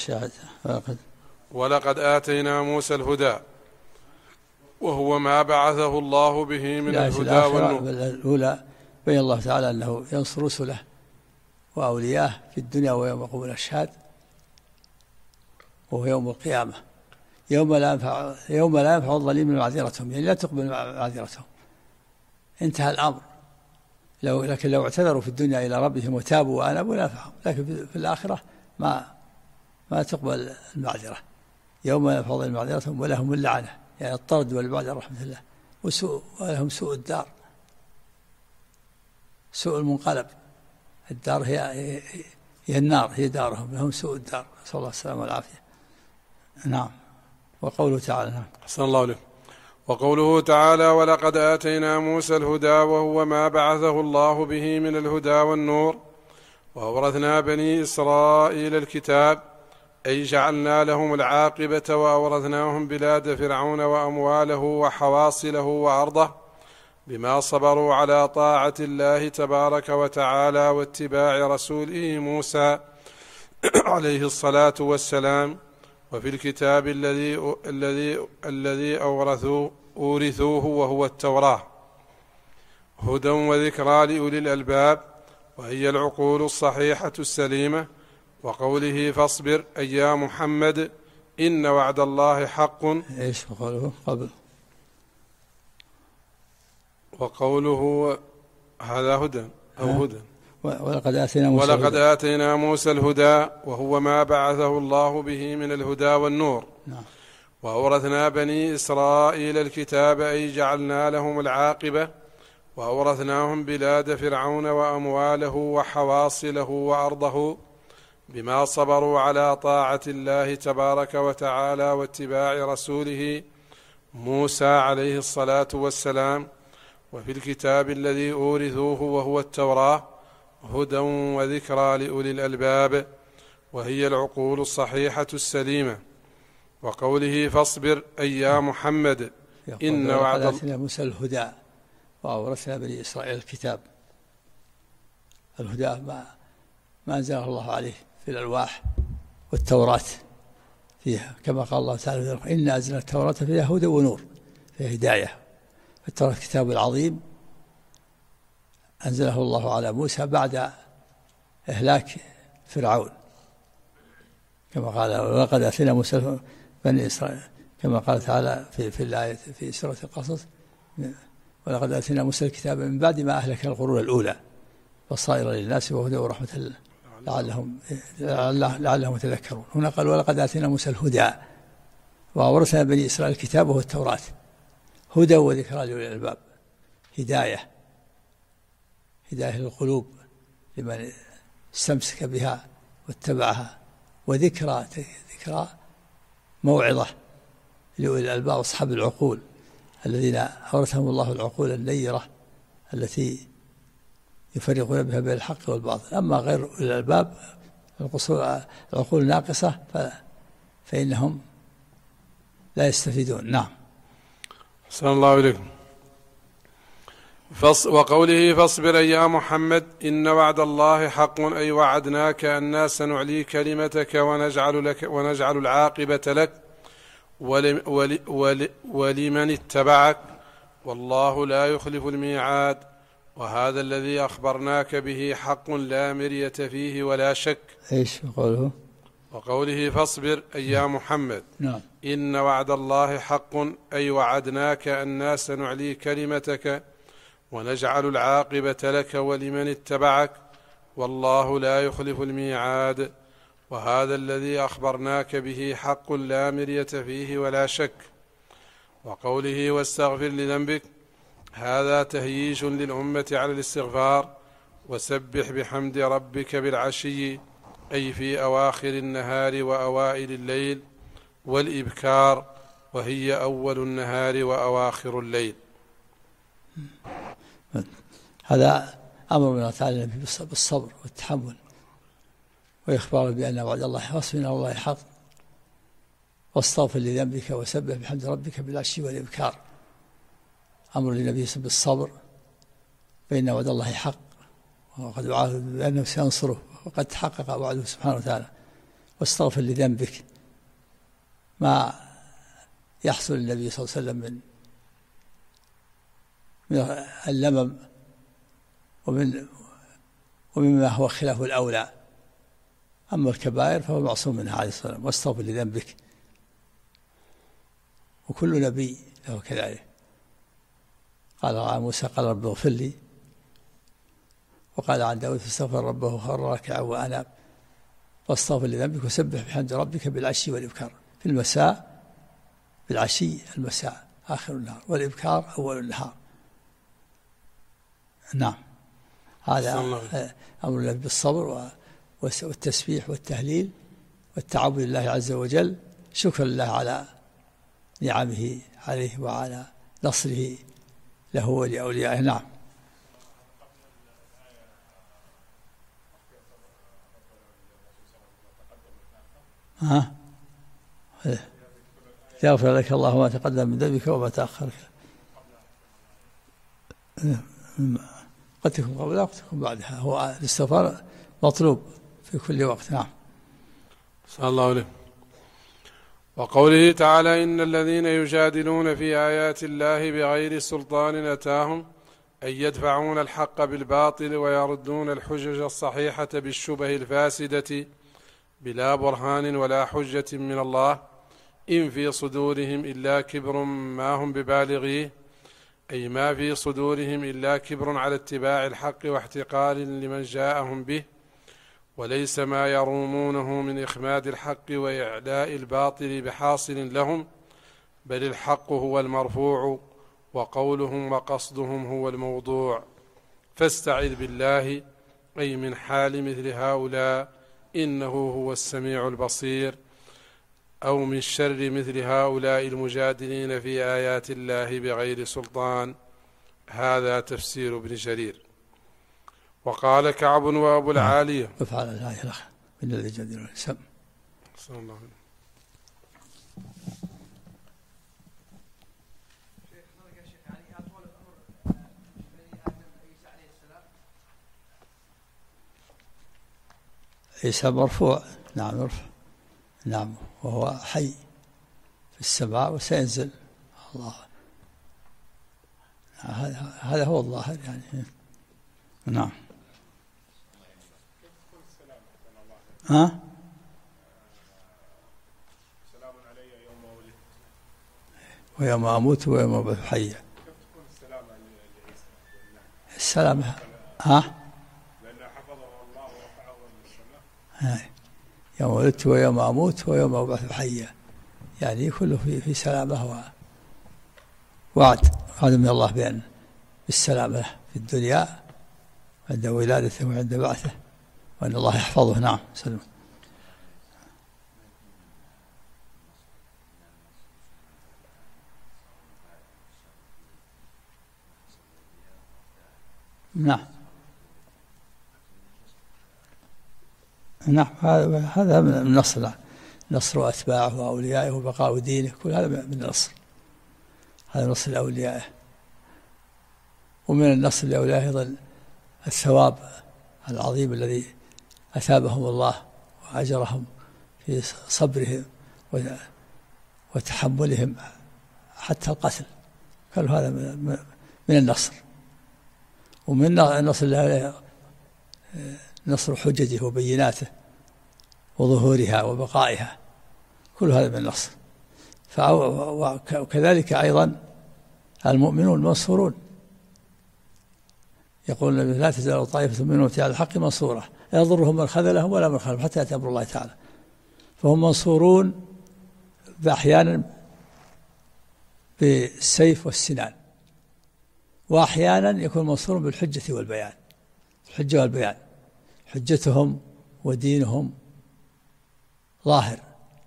S1: ولقد آتينا موسى الهدى وهو ما بعثه الله به من الهدى والنور.
S2: الأولى بين الله تعالى أنه ينصر رسله وأولياءه في الدنيا ويوم يقوم الأشهاد وهو يوم القيامة. يوم لا ينفع الظالمين معذرتهم، يعني لا تقبل معذرتهم، انتهى الأمر. لكن لو اعتذروا في الدنيا إلى ربهم وتابوا وأنابوا نفعهم، لكن في الآخرة ما تقبل المعذرة. يوم لا ينفع الظالمين معذرتهم ولهم اللعنة، يعني الطرد والبعد عن رحمة الله، ولهم سوء الدار، سوء المنقلب. الدار هي النار، هي دارهم، لهم سوء الدار، نسأل الله السلامة والعافية. نعم. وقوله تعالى. نعم.
S1: أحسن الله عليه. وقوله تعالى ولقد آتينا موسى الهدى وهو ما بعثه الله به من الهدى والنور، وأورثنا بني إسرائيل الكتاب أي جعلنا لهم العاقبة، وأورثناهم بلاد فرعون وأمواله وحواصله وأرضه، بما صبروا على طاعة الله تبارك وتعالى واتباع رسوله موسى عليه الصلاة والسلام. وفي الكتاب الذي أورثوه وهو التوراة هدى وذكرى لأولي الألباب وهي العقول الصحيحة السليمة. وقوله فاصبر أي يا محمد إن وعد الله حق.
S2: إيش قوله قبل؟
S1: وقوله هذا هدى أو هدى.
S2: ولقد
S1: آتينا موسى الهدى وهو ما بعثه الله به من الهدى والنور.
S2: نعم.
S1: وأورثنا بني إسرائيل الكتاب أي جعلنا لهم العاقبة وأورثناهم بلاد فرعون وأمواله وحواصله وأرضه بما صبروا على طاعة الله تبارك وتعالى واتباع رسوله موسى عليه الصلاة والسلام. وفي الكتاب الذي أورثوه وهو التوراة هدى وذكرى لأولي الألباب وهي العقول الصحيحة السليمة. وقوله فاصبر أي يا محمد إن وعد
S2: الله موسى الهدى وأورثنا بني إسرائيل الكتاب. الهدى ما أنزله الله عليه في الألواح والتوراة فيها، كما قال الله تعالى إنا أنزلنا التوراة فيها هدى ونور، فيها هداية. التوراة الكتاب العظيم أنزله الله على موسى بعد إهلاك فرعون، كما قال ولقد آتينا موسى بني إسرائيل، كما قال تعالى في الآية في سورة القصص ولقد آتينا موسى الكتاب من بعد ما أهلك القرون الأولى بصائر للناس وهدى ورحمة لعلهم يتذكرون. هنا قال ولقد آتينا موسى الهدى وأورثنا بني إسرائيل الكتاب وهو التوراة هدى وذكرى لأولي الألباب، هداية للقلوب لمن استمسك بها واتبعها، وذكرى موعظة لأولي الألباب أصحاب العقول الذين أورثهم الله العقول النيرة التي يفرقون بها بين الحق والباطل. أما غير أولي الألباب العقول الناقصة فإنهم لا يستفيدون. نعم.
S1: أحسن الله إليكم. وقوله فاصبر أي يا محمد إن وعد الله حق أي وعدناك أنا سنعلي كلمتك ونجعل العاقبة لك ولمن اتبعك والله لا يخلف الميعاد. وهذا الذي أخبرناك به حق لا مرية فيه ولا شك.
S2: إيش قوله؟
S1: وقوله فاصبر أي يا محمد
S2: نعم.
S1: إن وعد الله حق أي وعدناك أنا سنعلي كلمتك ونجعل العاقبة لك ولمن اتبعك والله لا يخلف الميعاد. وهذا الذي أخبرناك به حق لا مرية فيه ولا شك. وقوله واستغفر لذنبك هذا تهييج للأمة على الاستغفار. وسبح بحمد ربك بالعشي أي في أواخر النهار وأوائل الليل، والإبكار وهي أول النهار وأواخر الليل.
S2: هذا أمر من الله تعالى بالصبر والتحمل، وإخباره بأن وعد الله واصبر إن الله حق، واستغفر لذنبك وسبح بحمد ربك بالعشي والإبكار. أمر للنبي بالصبر فإن وعد الله حق، وقد وعد بأنه سينصره وقد تحقق وعده سبحانه وتعالى. واستغفر لذنبك، ما يحصل للنبي صلى الله عليه وسلم من اللمم ومما هو خلاف الأولى. أما الكبائر فهو معصوم منها عليه الصلاة والسلام. واستغفر لذنبك، وكل نبي له كذلك. قال موسى قال رب اغفر لي، وقال عن داود فاستغفر ربه وخر راكعا وأناب. واستغفر لذنبك وسبح بحمد ربك بالعشي والإبكار، في المساء بالعشي المساء آخر النهار، والإبكار أول النهار. نعم. هذا أمر الله بالصبر والتسبيح والتهليل والتعبد لله عز وجل، شكرا لله على نعمه عليه وعلى نصره له ولأوليائه. نعم. يغفر لك الله ما تقدم من ذنبك وما تأخر. قد تكون قبلها وقد تكون بعدها. هو الاستغفار مطلوب في كل وقت. نعم.
S1: صلى الله عليه. وقوله تعالى: إن الذين يجادلون في آيات الله بغير سلطان أتاهم أي يدفعون الحق بالباطل ويردون الحجج الصحيحة بالشبه الفاسدة بلا برهان ولا حجة من الله إن في صدورهم إلا كبر ما هم ببالغيه، أي ما في صدورهم إلا كبر على اتباع الحق واحتقار لمن جاءهم به، وليس ما يرومونه من إخماد الحق وإعلاء الباطل بحاصل لهم، بل الحق هو المرفوع وقولهم وقصدهم هو الموضوع. فاستعذ بالله أي من حال مثل هؤلاء إنه هو السميع البصير، أو من شر مثل هؤلاء المجادلين في آيات الله بغير سلطان. هذا تفسير ابن جرير. وقال كعب وأبو العالية
S2: افعل الآية الأخرى من الذي يجادلون سم.
S1: صلى الله عليه.
S2: عيسى مرفوع. نعم مرفوع. نعم وهو حي في السماء وسينزل الله. هذا هو الظاهر يعني. نعم. ها؟
S4: سلام علي يوم ولدت
S2: ويوم أموت ويوم أبعث حيا.
S4: كيف تكون السلام لعيسى؟
S2: السلام. ها؟
S4: لأنه حفظه الله ورفعه للسماء.
S2: يوم ولدت ويوم أموت ويوم أبعث حيا، يعني كله في سلامة ووعد من الله بأن بالسلامة في الدنيا عند ولادته وعند بعثه، وأن الله يحفظه. نعم. سلم. نعم. نعم. هذا من النصر، نصر أتباعه وأوليائه وبقاء دينه، كل هذا من النصر. هذا نصر لأوليائه. ومن النصر لأوليائه أيضا الثواب العظيم الذي أثابهم الله وأجرهم في صبرهم وتحملهم حتى القتل، كل هذا من النصر. ومن النصر لأوليائه نصر حججه وبيناته وظهورها وبقائها، كل هذا من النصر. وكذلك أيضا المؤمنون منصورون. يقول النبي: لا تزال طائفة منهم على الحق منصورة لا يضرهم من خذلهم ولا من خالفهم حتى يأتي أمر الله تعالى. فهم منصورون أحيانا بالسيف والسنان، وأحيانا يكون منصور بالحجة والبيان. الحجة والبيان، حجتهم ودينهم ظاهر،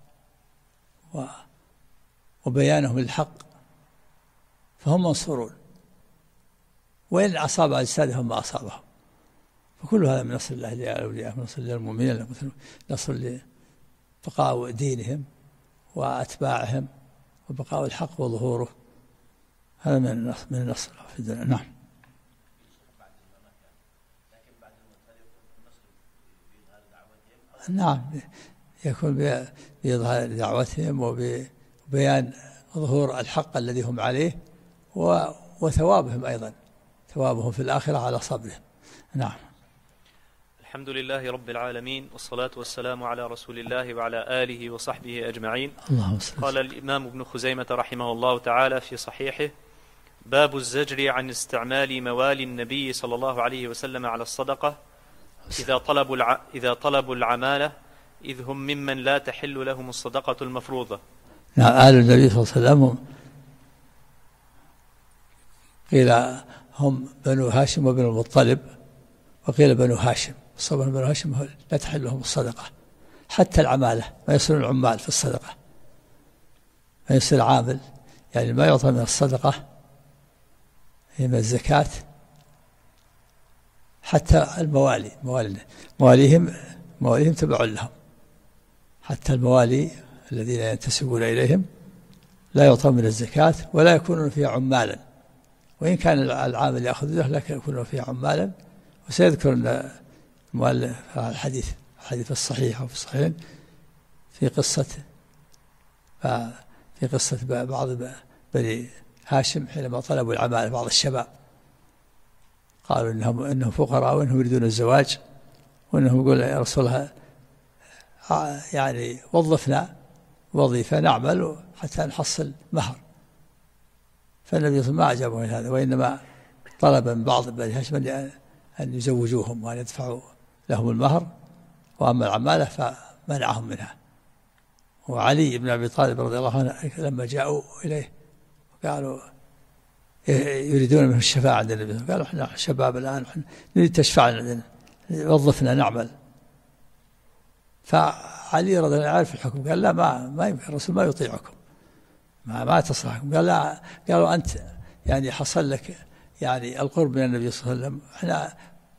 S2: وبيانهم للحق، فهم منصورون، وإن أصاب أجسادهم ما أصابهم. فكل هذا من نصر الله لأوليائه، من نصر للمؤمنين، نصر لبقاء دينهم وأتباعهم وبقاء الحق وظهوره. هذا من النصر في الدنيا. نعم. نعم يكون بإظهار دعوتهم وبيان ظهور الحق الذي هم عليه، وثوابهم أيضا، ثوابهم في الآخرة على صبرهم. نعم.
S5: الحمد لله رب العالمين، والصلاة والسلام على رسول الله وعلى آله وصحبه أجمعين. قال الإمام ابن خزيمة رحمه الله تعالى في صحيحه: باب الزجر عن استعمال موالي النبي صلى الله عليه وسلم على الصدقة إذا طلبوا العمالة، إذ هم ممن لا تحل لهم الصدقة المفروضة.
S2: نعم. آل النبي صلى الله عليه وسلم قيل هم بنو هاشم وبنو المطلب، وقيل بنو هاشم. صبر بنو هاشم لا تحل لهم الصدقة، حتى العمالة ما يصيرون العمال في الصدقة، ما يصير عامل، يعني ما يعطى من الصدقة هي من الزكاة، حتى الموالي مواليهم تبع لهم، حتى الموالي الذين ينتسبون إليهم لا يعطى من الزكاة ولا يكونون فيها عمالا وإن كان العامل يأخذ له لكن يكون فيه عمالا. وسيذكر أن المؤلف الحديث الصحيح أو في الصحيحين في قصة بعض بني هاشم حينما طلبوا العمالة، بعض الشباب قالوا إنهم فقراء وإنهم يريدون الزواج، وإنهم يقول يا رسول الله يعني وظفنا وظيفة نعمل حتى نحصل مهر. فالنبي صلى الله عليه وسلم ما أعجبه هذا، وإنما طلب من بعض بني هاشم أن يزوجوهم وأن يدفعوا لهم المهر، وأما العمالة فمنعهم منها. وعلي بن أبي طالب رضي الله عنه لما جاءوا إليه قالوا يريدون منه الشفاعة عند النبي، قالوا احنا شباب الآن نريد تشفع لنا، وظفنا نعمل. فعلي رضي الله عنه عارف الحكم، قال لا ما يمكن، الرسول ما يطيعكم، ما تصلحكم. قال لا، قالوا أنت يعني حصل لك يعني القرب من النبي صلى الله عليه وسلم، احنا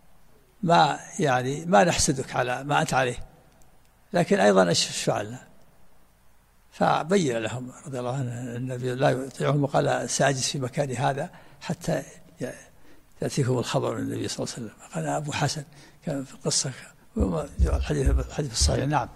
S2: ما نحسدك على ما أنت عليه، لكن أيضا اشفع لنا. فبين لهم رضي الله عنه النبي لا يطيعهم، وقال سأجلس في مكاني هذا حتى يأتيكم الخبر من النبي صلى الله عليه وسلم. قال أبو حسن كان في القصة الحديث الصحيح. نعم.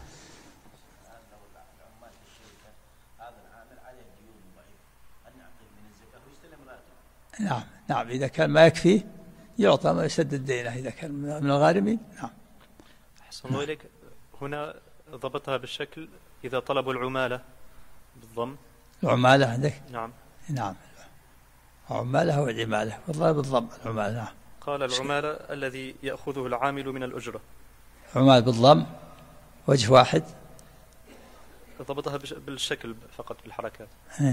S2: نعم إذا كان ما يكفيه يعطى ما يسدد دينه إذا كان من الغارمين. نعم.
S5: أحسن الله إليك. هنا ضبطها بالشكل إذا طلبوا العمالة بالضم.
S2: العمالة عندك؟
S5: نعم.
S2: عمالة أو العمالة؟ والله بالضم العمالة. نعم.
S5: قال العمالة الذي يأخذه العامل من الأجرة.
S2: عمال بالضم وجه واحد.
S5: ضبطها بالشكل فقط بالحركات.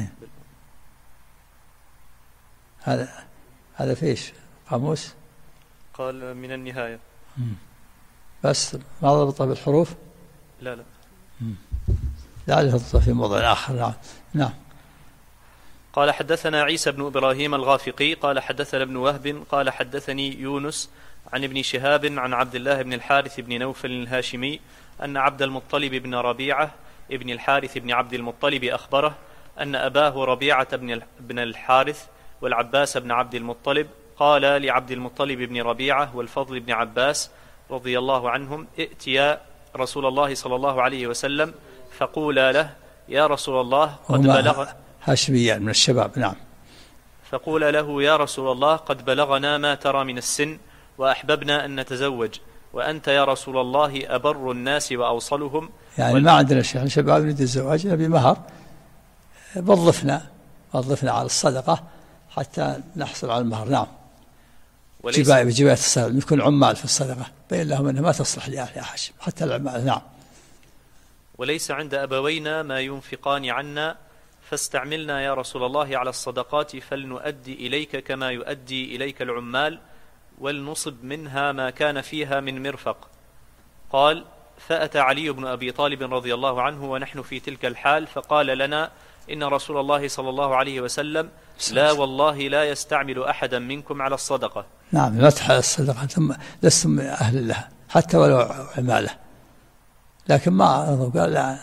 S2: هذا فيش قاموس؟
S5: قال من النهاية.
S2: بس ما ضبطها بالحروف؟
S5: لا.
S2: لعله ضبطها في موضع آخر. نعم.
S5: قال حدثنا عيسى بن إبراهيم الغافقي قال حدثنا ابن وهب قال حدثني يونس عن ابن شهاب عن عبد الله بن الحارث بن نوفل الهاشمي أن عبد المطلب بن ربيعة ابن الحارث بن عبد المطلب أخبره أن أباه ربيعة بن الحارث والعباس بن عبد المطلب قال لعبد المطلب بن ربيعة والفضل بن عباس رضي الله عنهم ائتيا رسول الله صلى الله عليه وسلم فقولا له يا رسول الله قد بلغ
S2: هاشميان من الشباب. نعم.
S5: فقولا له يا رسول الله قد بلغنا ما ترى من السن وأحببنا أن نتزوج، وأنت يا رسول الله أبر الناس وأوصلهم.
S2: يعني ما عندنا شيء، شباب نريد الزواج نبي مهر، وظفنا على الصدقة حتى نحصل على المهر. نعم. بجباية الصدقة نكون عمال في الصدقة، بين لهم أنها ما تصلح لأهل حاشم حتى العمال. نعم.
S5: وليس عند أبوينا ما ينفقان عنا فاستعملنا يا رسول الله على الصدقات فلنؤدي إليك كما يؤدي إليك العمال، ولنصب منها ما كان فيها من مرفق. قال فأتى علي بن أبي طالب رضي الله عنه ونحن في تلك الحال فقال لنا إن رسول الله صلى الله عليه وسلم لا والله لا يستعمل أحدا منكم على الصدقة.
S2: نعم. لا تحل الصدقة، ثم لستم أهل لها حتى ولو عمالة. لكن ما قال لا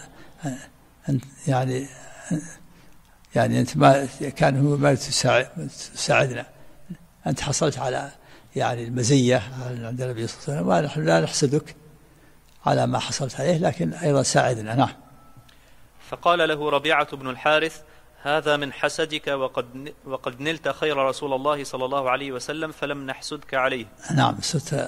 S2: يعني أنت ما كان هو ما تساعدنا، أنت حصلت على يعني المزية عند النبي صلى الله عليه وسلم، ونحن لا نحسدك على ما حصلت عليه، لكن أيضا ساعدنا. نعم.
S5: فقال له ربيعة بن الحارث هذا من حسدك وقد نلت خير رسول الله صلى الله عليه وسلم فلم نحسدك عليه.
S2: نعم.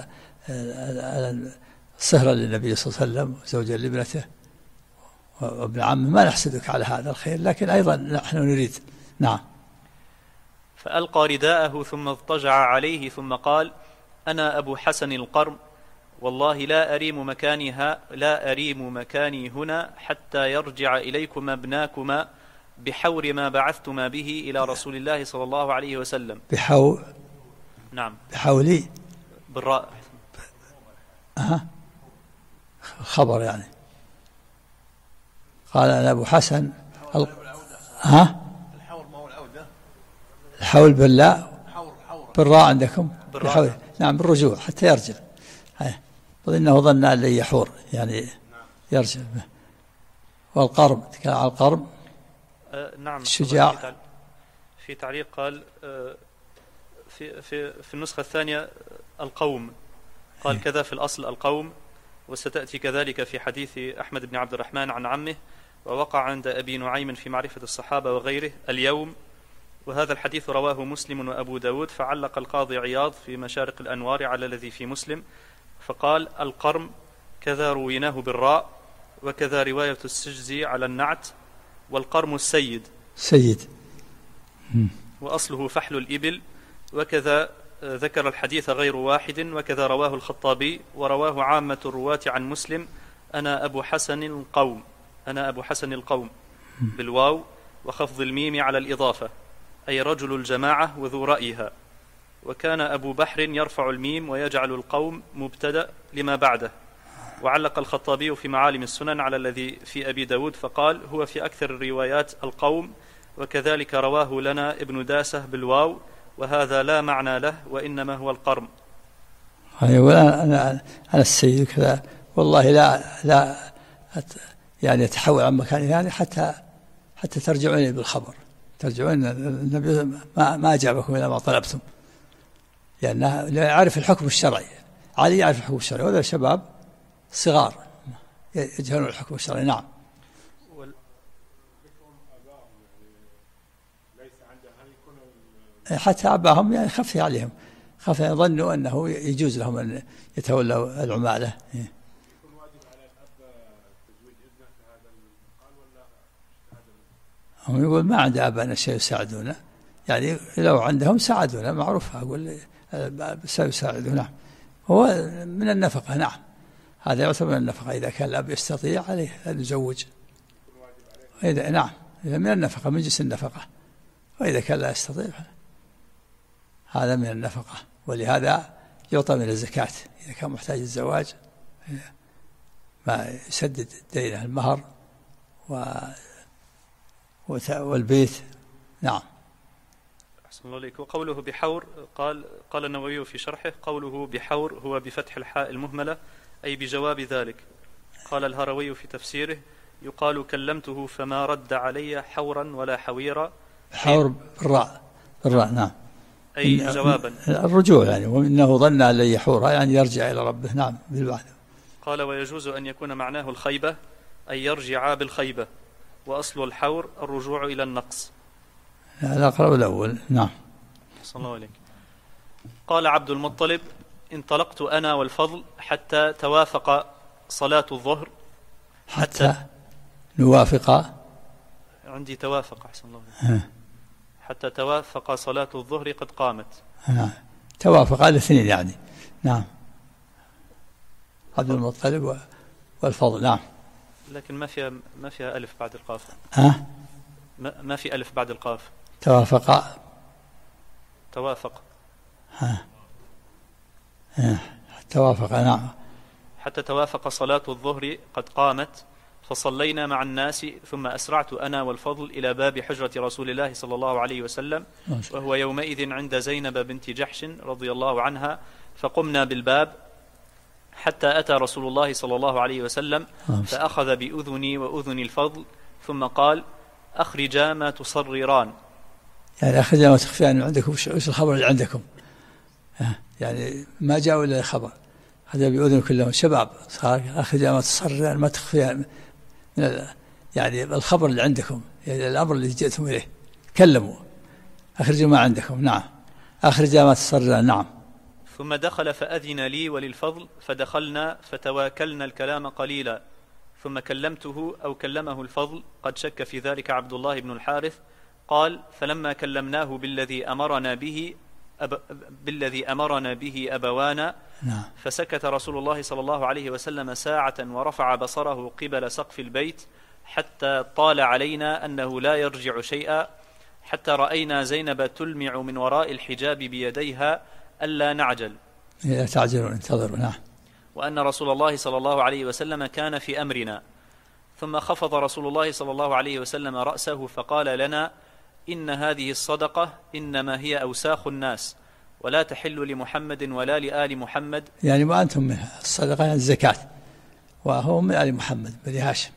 S2: صهرا للنبي صلى الله عليه وسلم وزوجا لابنته وابن عمه، ما نحسدك على هذا الخير، لكن أيضا نحن نريد. نعم.
S5: فألقى رداءه ثم اضطجع عليه ثم قال أنا أبو حسن القرم والله لا أريم مكاني هنا حتى يرجع إليكما ابناكما بحور ما بعثتما به إلى رسول الله صلى الله عليه وسلم. نعم.
S2: بحولي
S5: بالراء.
S2: خبر يعني. قال أنا أبو حسن
S3: الحور ما هو العودة.
S2: الحول بالله بالراء عندكم.
S5: بالراء.
S2: نعم بالرجوع حتى يرجع. إنه ظن أن لن يحور يعني يرجع. والقرب تكلم عن القرب.
S5: نعم.
S2: الشجاع.
S5: في تعليق قال في النسخة الثانية القوم، قال كذا في الأصل القوم، وستأتي كذلك في حديث أحمد بن عبد الرحمن عن عمه، ووقع عند أبي نعيم في معرفة الصحابة وغيره اليوم. وهذا الحديث رواه مسلم وأبو داود، فعلق القاضي عياض في مشارق الأنوار على الذي في مسلم فقال القرم كذا رويناه بالراء، وكذا رواية السجزي على النعت، والقرم السيد وأصله فحل الإبل. وكذا ذكر الحديث غير واحد، وكذا رواه الخطابي، ورواه عامة الرواة عن مسلم أنا أبو حسن القوم بالواو وخفض الميم على الإضافة، أي رجل الجماعة وذو رأيها. وكان أبو بحر يرفع الميم ويجعل القوم مبتدأ لما بعده. وعلق الخطابي في معالم السنن على الذي في أبي داود فقال هو في أكثر الروايات القوم، وكذلك رواه لنا ابن داسة بالواو، وهذا لا معنى له وإنما هو القرم.
S2: أنا السيد كذا والله لا يعني يتحول عن مكان ثاني حتى ترجعون بالخبر، ترجعون النبي ما أجابكم إلى ما طلبتم، لأنه لا يعرف الحكم الشرعي. علي يعرف الحكم الشرعي، وهذا شباب صغار يجهلون الحكم الشرعي. نعم. حتى أباهم يعني خفي عليهم، خفي يظنوا أنه يجوز لهم أن يتولوا العمالة.
S4: يكون واجب على الأب تزويج ابنه في هذا المقام ولا
S2: هم يقول ما عند آبائنا شيء يساعدونه، يعني لو عندهم ساعدونا معروف، أقول سيساعدونا. هو من النفقة. نعم، هذا يعتبر من النفقة إذا كان الأب يستطيع عليه أن يزوج. إذا نعم، إذا من النفقة من جنس النفقة، وإذا كان لا يستطيع هذا من النفقة، ولهذا يعطى من الزكاة إذا كان محتاج الزواج، ما يسدد دينه المهر والبيت. نعم.
S5: أحسن الله عليك. وقوله بحور قال النووي في شرحه قوله بحور هو بفتح الحاء المهملة أي بجواب ذلك. قال الهروي في تفسيره يقال كلمته فما رد علي حورا ولا حويرا.
S2: حور بالراء. نعم،
S5: أي جوابا
S2: الرجوع يعني، وإنه ظن أن لن يحورها يعني يرجع إلى ربه. نعم بالبعث.
S5: قال ويجوز أن يكون معناه الخيبة أي يرجع بالخيبة، وأصل الحور الرجوع إلى النقص.
S2: الأقرب الأول. نعم.
S5: صلى الله عليك. قال عبد المطلب انطلقت أنا والفضل حتى توافق صلاة الظهر.
S2: حتى نوافق،
S5: عندي توافق. أحسن الله عليك. حتى توافق صلاة الظهر قد قامت.
S2: توافق على الاثنين يعني. نعم، عبد المطلب والفضل. نعم،
S5: لكن ما فيها ألف بعد القاف. ما في ألف بعد القاف. توافق.
S2: توافق. نعم.
S5: حتى توافق صلاة الظهر قد قامت فصلينا مع الناس، ثم أسرعت أنا والفضل إلى باب حجرة رسول الله صلى الله عليه وسلم، وهو يومئذ عند زينب بنت جحش رضي الله عنها، فقمنا بالباب حتى أتى رسول الله صلى الله عليه وسلم فأخذ بأذني وأذن الفضل ثم قال أخرجا ما تصرران،
S2: يعني أخرجا ما تخفيان عندكم، وش الخبر اللي عندكم؟ يعني ما جاءوا إلا الخبر، هذا بأذن كلهم شباب صار، أخرجا ما تصرران ما تخفيان، يعني الخبر اللي عندكم، يعني الأمر اللي جئتم إليه كلموا، أخرجوا ما عندكم. نعم، أخرجا ما تصرران. نعم.
S5: ثم دخل فأذن لي وللفضل فدخلنا فتواكلنا الكلام قليلا، ثم كلمته أو كلمه الفضل، قد شك في ذلك عبد الله بن الحارث. قال فلما كلمناه بالذي أمرنا به أبوانا، فسكت رسول الله صلى الله عليه وسلم ساعة ورفع بصره قبل سقف البيت حتى طال علينا أنه لا يرجع شيئا، حتى رأينا زينب تلمع من وراء الحجاب بيديها ألا نعجل،
S2: لا تعجلوا انتظروا. نعم.
S5: وأن رسول الله صلى الله عليه وسلم كان في أمرنا. ثم خفض رسول الله صلى الله عليه وسلم رأسه فقال لنا إن هذه الصدقة إنما هي أوساخ الناس ولا تحل لمحمد ولا لآل محمد،
S2: يعني ما أنتم منها، الصدقة يعني الزكاة، وهو من آل محمد بني هاشم،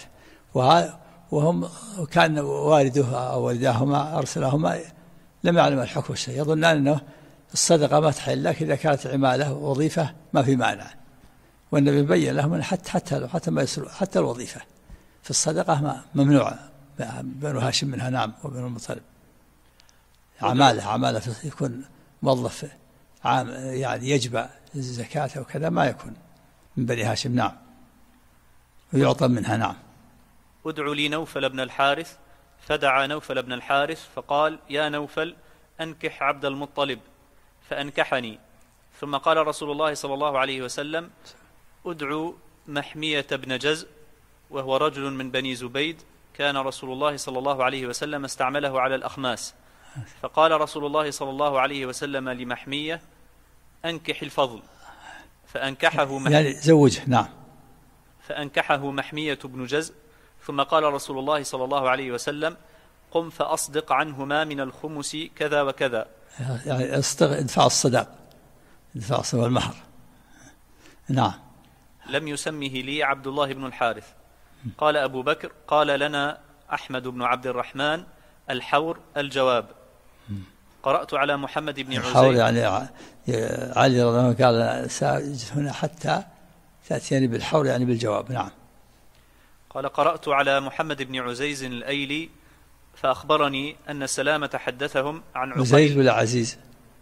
S2: وهم كان والده أو والداهما أرسلهما لم يعلم الحكم الشيء، يظنان أنه الصدقة ما تحل لك إذا كانت عمالة ووظيفة ما في مانع، والنبي بين لهم أن حتى ما يسروا حتى الوظيفة في الصدقة ممنوعة. بنو هاشم منها نعم وبنو المطلب عمالة يكون موظف عام يعني يجبع الزكاة وكذا ما يكون من بني هاشم نعم، ويعطى منها نعم.
S5: ادعوا لي نوفل بن الحارث، فدعا نوفل بن الحارث فقال: يا نوفل أنكح عبد المطلب، فأنكحني. ثم قال رسول الله صلى الله عليه وسلم: ادعوا محمية بن جزء، وهو رجل من بني زبيد، كان رسول الله صلى الله عليه وسلم استعمله على الأخماس، فقال رسول الله صلى الله عليه وسلم لمحمية: أنكح الفضل، فأنكحه
S2: يعني زوجه نعم،
S5: فأنكحه محمية بن جزء. ثم قال رسول الله صلى الله عليه وسلم: قم فأصدق عنهما من الخمس كذا وكذا،
S2: يعني ادفع الصداق، ادفع المهر نعم.
S5: لم يسمه لي عبد الله بن الحارث. قال أبو بكر: قال لنا أحمد بن عبد الرحمن: الحور الجواب. قرأت على محمد بن عزيز.
S2: الحور يعني علي رضي الله عنه قال سأجد هنا حتى تأتيني بالحور يعني بالجواب نعم.
S5: قال: قرأت على محمد بن عزيز الأيلي فأخبرني أن سلامة حدثهم عن عقيل.
S2: عزيز ولا عزيز؟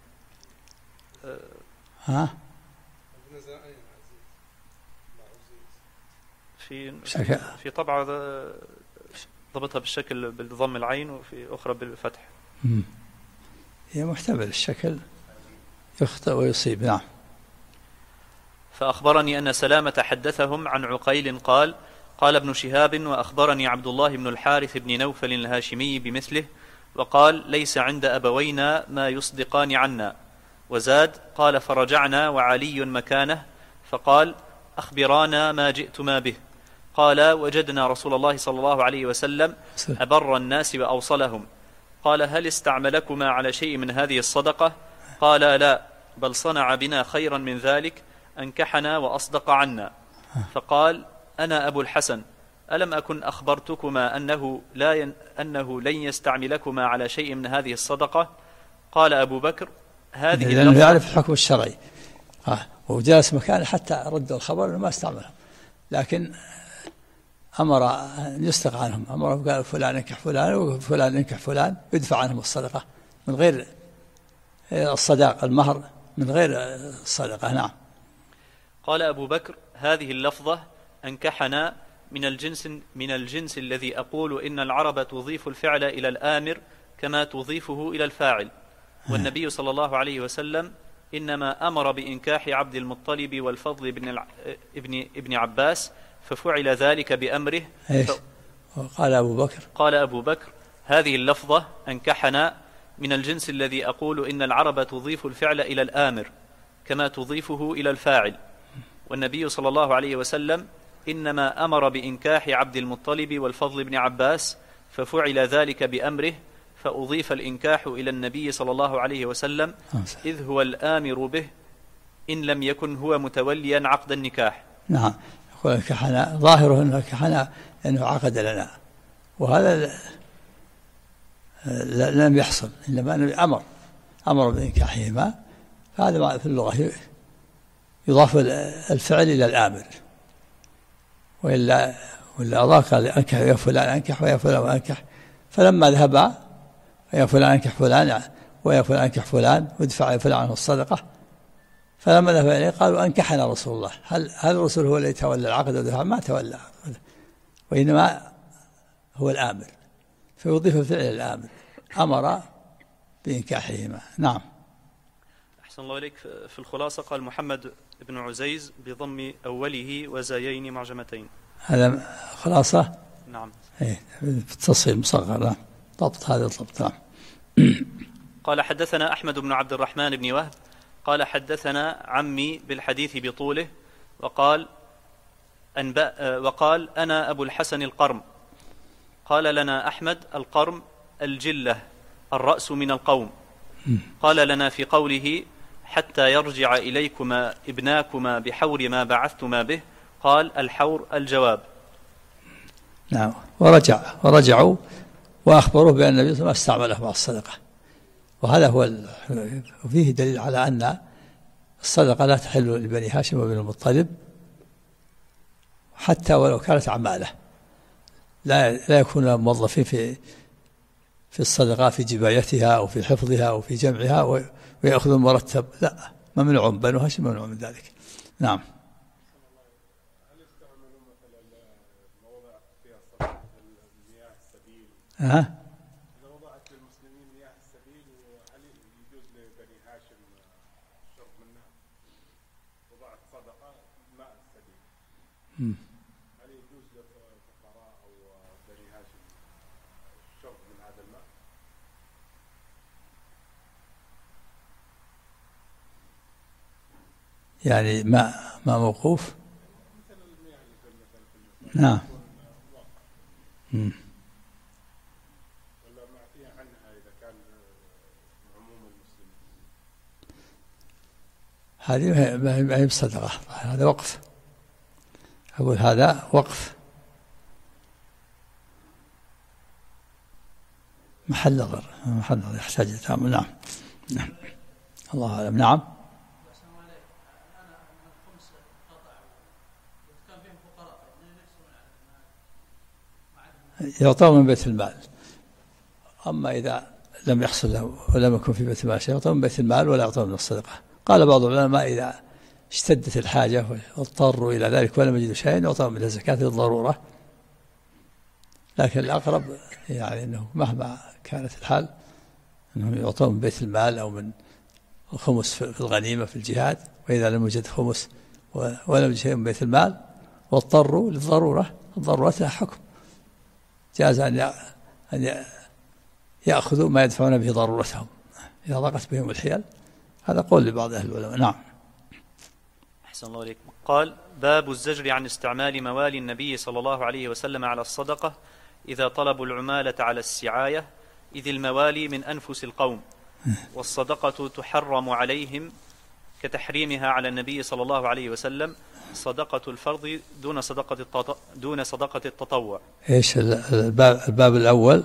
S2: ها؟
S5: في طبعة ضبطها بالشكل بالضم العين، وفي أخرى بالفتح.
S2: هي محتمل الشكل يخطئ ويصيب نعم.
S5: فأخبرني أن سلامة حدثهم عن عقيل قال: قال ابن شهاب: وأخبرني عبد الله بن الحارث بن نوفل الهاشمي بمثله، وقال: ليس عند أبوينا ما يصدقان عنا. وزاد: قال: فرجعنا وعلي مكانه، فقال: أخبرانا ما جئتما به. قال: وجدنا رسول الله صلى الله عليه وسلم أبر الناس وأوصلهم. قال: هل استعملكما على شيء من هذه الصدقة؟ قال: لا، بل صنع بنا خيرا من ذلك، أنكحنا وأصدق عنا. فقال: أنا أبو الحسن، ألم أكن أخبرتكما أنه لن يستعملكما على شيء من هذه الصدقة؟ قال أبو بكر: هذه
S2: لأنه يعرف الحكم الشرعي وجلس مكانه حتى ردوا الخبر ما استعملهم، لكن أمر أن يصدق عنهم، أمر قال فلان انكح فلان وفلان انكح فلان، يدفع عنهم الصدقة من غير الصداق المهر، من غير الصدقة نعم.
S5: قال أبو بكر: هذه اللفظة أنكحنا من الجنس الذي أقول إن العرب تضيف الفعل إلى الآمر كما تضيفه إلى الفاعل، والنبي صلى الله عليه وسلم إنما أمر بإنكاح عبد المطلب والفضل ابن عباس، ففعل ذلك بأمره. قال أبو بكر: هذه اللفظة أنكحنا من الجنس الذي أقول إن العرب تضيف الفعل إلى الآمر كما تضيفه إلى الفاعل، والنبي صلى الله عليه وسلم إنما أمر بإنكاح عبد المطلب والفضل بن عباس، ففعل ذلك بأمره، فأضيف الإنكاح إلى النبي صلى الله عليه وسلم إذ هو الآمر به إن لم يكن هو متوليا عقد النكاح.
S2: نعم. يقول كحنا ظاهره أنه عقد لنا، وهذا لم يحصل، إنما أنه أمر بإنكاحهما، فهذا في اللغة يضاف الفعل إلى الآمر، وإلا أضاف قال أنكح يا فلان أنكح ويا فلان وأنكح، فلما ذهبا يا فلان أنكح فلان ويا فلان أنكح فلان وادفع يا فلان عنه الصدقة، فلما ذهب إليه قالوا أنكحنا رسول الله. هل الرسول هو الذي تولى العقد ودفع؟ ما تولى، وإنما هو الآمر، فيضيف الفعل إلى الآمر، أمر بإنكاحهما. نعم.
S5: أحسن الله إليك. في الخلاصة قال محمد بن عزيز بضم أوله وزايين معجمتين.
S2: هذا خلاصة.
S5: نعم.
S2: بالتصحيح مصغر. نعم. ضبط هذا الضبط. نعم.
S5: قال: حدثنا أحمد بن عبد الرحمن بن وهب قال: حدثنا عمي بالحديث بطوله، وقال أنا أبو الحسن القرم. قال لنا أحمد: القرم الجلة، الرأس من القوم. قال لنا في قوله: حتى يرجع إليكما ابناكما بحور ما بعثتما به، قال: الحور الجواب.
S2: نعم. ورجعوا وأخبروه بأن النبي صلى الله عليه وسلم استعمله مع الصدقة، وهذا هو وفيه دليل على أن الصدقة لا تحل لبني هاشم وبني المطلب حتى ولو كانت عمالة، لا يكون موظفين في الصدقة في جبايتها أو في حفظها أو في جمعها ويأخذ المرتب، لا، ممنوع، بنو هاشم ممنوع من ذلك. نعم.
S4: هل يستعملون مثلا المواضع فيها صدقة المياه السبيل؟ إذا وضعت للمسلمين مياه السبيل، وهل يجوز لبني هاشم الشرب منها؟ وضعت صدقة ماء السبيل، هل يجوز للفقراء أو بني هاشم الشرب من هذا الماء؟
S2: يعني ماء موقوف.
S4: مثل المياه اللي مثلا في
S2: نعم.
S4: ولا معفية عنها إذا كان عموم المسلمين؟
S2: هذه ما هي بصدقة، هذا وقف. أقول هذا وقف محل نظر يحتاج لتأمل. نعم. نعم. الله أعلم. نعم. يعطون من بيت المال، أما إذا لم يحصل له ولم يكن في بيت المال شيء يعطون من بيت المال ولا يعطون من الصدقة. قال بعض العلماء إذا اشتدت الحاجة واضطروا إلى ذلك ولم يجدوا شيئا يعطون من الزكاة للضرورة، لكن الأقرب يعني أنه مهما كانت الحال أنهم يعطون من بيت المال أو من الخمس في الغنيمة في الجهاد، وإذا لم يوجد خمس ولم يوجد شيء من بيت المال واضطروا للضرورة، الضرورة لها حكم، جاز أن يأخذوا ما يدفعون به ضرورتهم إذا ضاقت بهم الحيل. هذا قول لبعض أهل العلماء. نعم.
S5: أحسن الله عليكم. قال: باب الزجر عن استعمال موالي النبي صلى الله عليه وسلم على الصدقة إذا طلبوا العمالة على السعاية، إذ الموالي من أنفس القوم، والصدقة تحرم عليهم كتحريمها على النبي صلى الله عليه وسلم، صدقة الفرض دون صدقة التطوع.
S2: إيش الباب الأول؟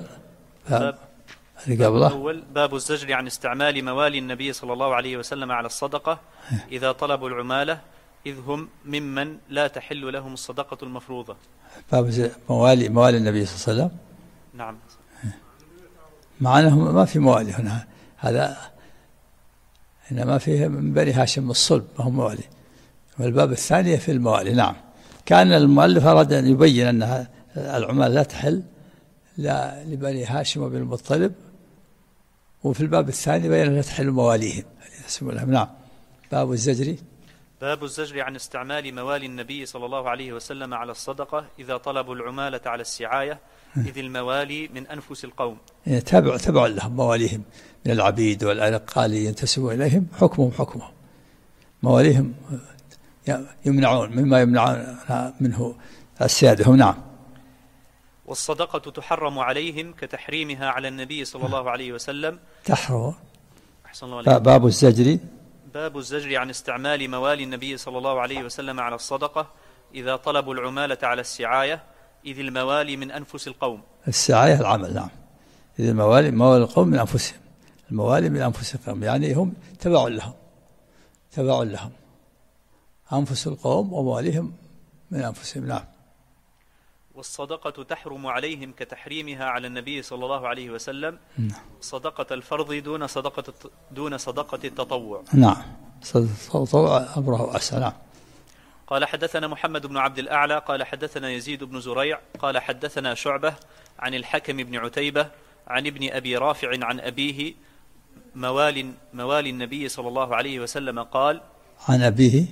S5: باب الزجر عن استعمال موالي النبي صلى الله عليه وسلم على الصدقة إذا طلبوا العمالة، إذ هم ممن لا تحل لهم الصدقة المفروضة.
S2: باب موالي النبي صلى الله عليه وسلم.
S5: نعم.
S2: مع أنه ما في موالي هنا، هذا إنما فيه من بني هاشم الصلب، ما هم موالي. والباب الثاني في الموالي. نعم. كان المؤلف أراد أن يبين أن العمال لا تحل لا لبني هاشم وبن المطلب، وفي الباب الثاني بين أن لا تحل مواليهم. نعم. باب الزجر
S5: عن استعمال موالي النبي صلى الله عليه وسلم على الصدقة إذا طلبوا العمالة على السعاية، إذ الموالي من أنفس القوم.
S2: تبع لهم مواليهم من العبيد والأرقال ينتسبون إليهم، حكمهم مواليهم يمنعون مما يمنعون منه السيادة. نعم.
S5: والصدقة تحرم عليهم كتحريمها على النبي صلى الله عليه وسلم.
S2: تحرم.
S5: أحسن الله عليكم.
S2: باب
S5: الزجر عن استعمال موالي النبي صلى الله عليه وسلم على الصدقة إذا طلبوا العمالة على السعاية، إذ الموالي من أنفس القوم.
S2: السعاية العمل. نعم. إذ موالي القوم من أنفسهم، الموالي من أنفس القوم، يعني هم تبع لهم أنفس القوم ومواليهم من أنفسهم. نعم.
S5: والصدقة تحرم عليهم كتحريمها على النبي صلى الله عليه وسلم، صدقة الفرض دون صدقة التطوع.
S2: نعم. صدقة التطوع أمره أسهل. نعم.
S5: قال: حدثنا محمد بن عبد الأعلى قال حدثنا يزيد بن زريع قال حدثنا شعبة عن الحكم بن عتيبة عن ابن أبي رافع عن أبيه موالي النبي صلى الله عليه وسلم قال:
S2: عن أبيه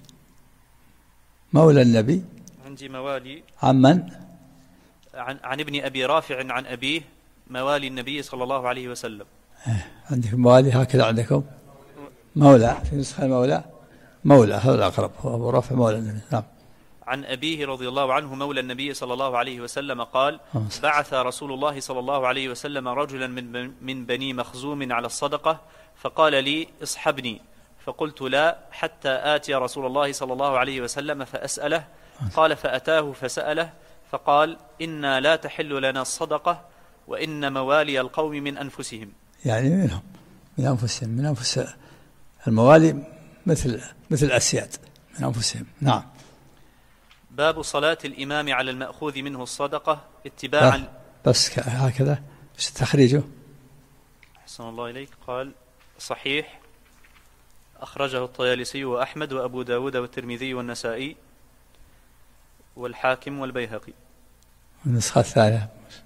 S2: مولى النبي.
S5: عندي موالي.
S2: عن من؟
S5: عن ابن أبي رافع عن أبيه موالي النبي صلى الله عليه وسلم.
S2: عندكم موالي هكذا؟ عندكم مولى في نسخة مولى هذا الأقرب، هو أبو رافع مولى النبي. نعم.
S5: عن أبيه رضي الله عنه مولى النبي صلى الله عليه وسلم قال: بعث رسول الله صلى الله عليه وسلم رجلا من بني مخزوم على الصدقة، فقال لي: اصحبني، فقلت لا حتى آتي رسول الله صلى الله عليه وسلم فأسأله. قال: فأتاه فسأله فقال: إنا لا تحل لنا الصدقة، وإن موالي القوم من أنفسهم.
S2: يعني منهم من أنفسهم، من أنفس الموالي، مثل الأسياد من أنفسهم. نعم.
S5: باب صلاة الإمام على المأخوذ منه الصدقة اتباعا.
S2: بس هكذا تخريجه.
S5: أحسن الله إليك. قال صحيح، أخرجه الطيالسي وأحمد وأبو داود والترمذي والنسائي والحاكم والبيهقي.
S2: النسخة الثانية.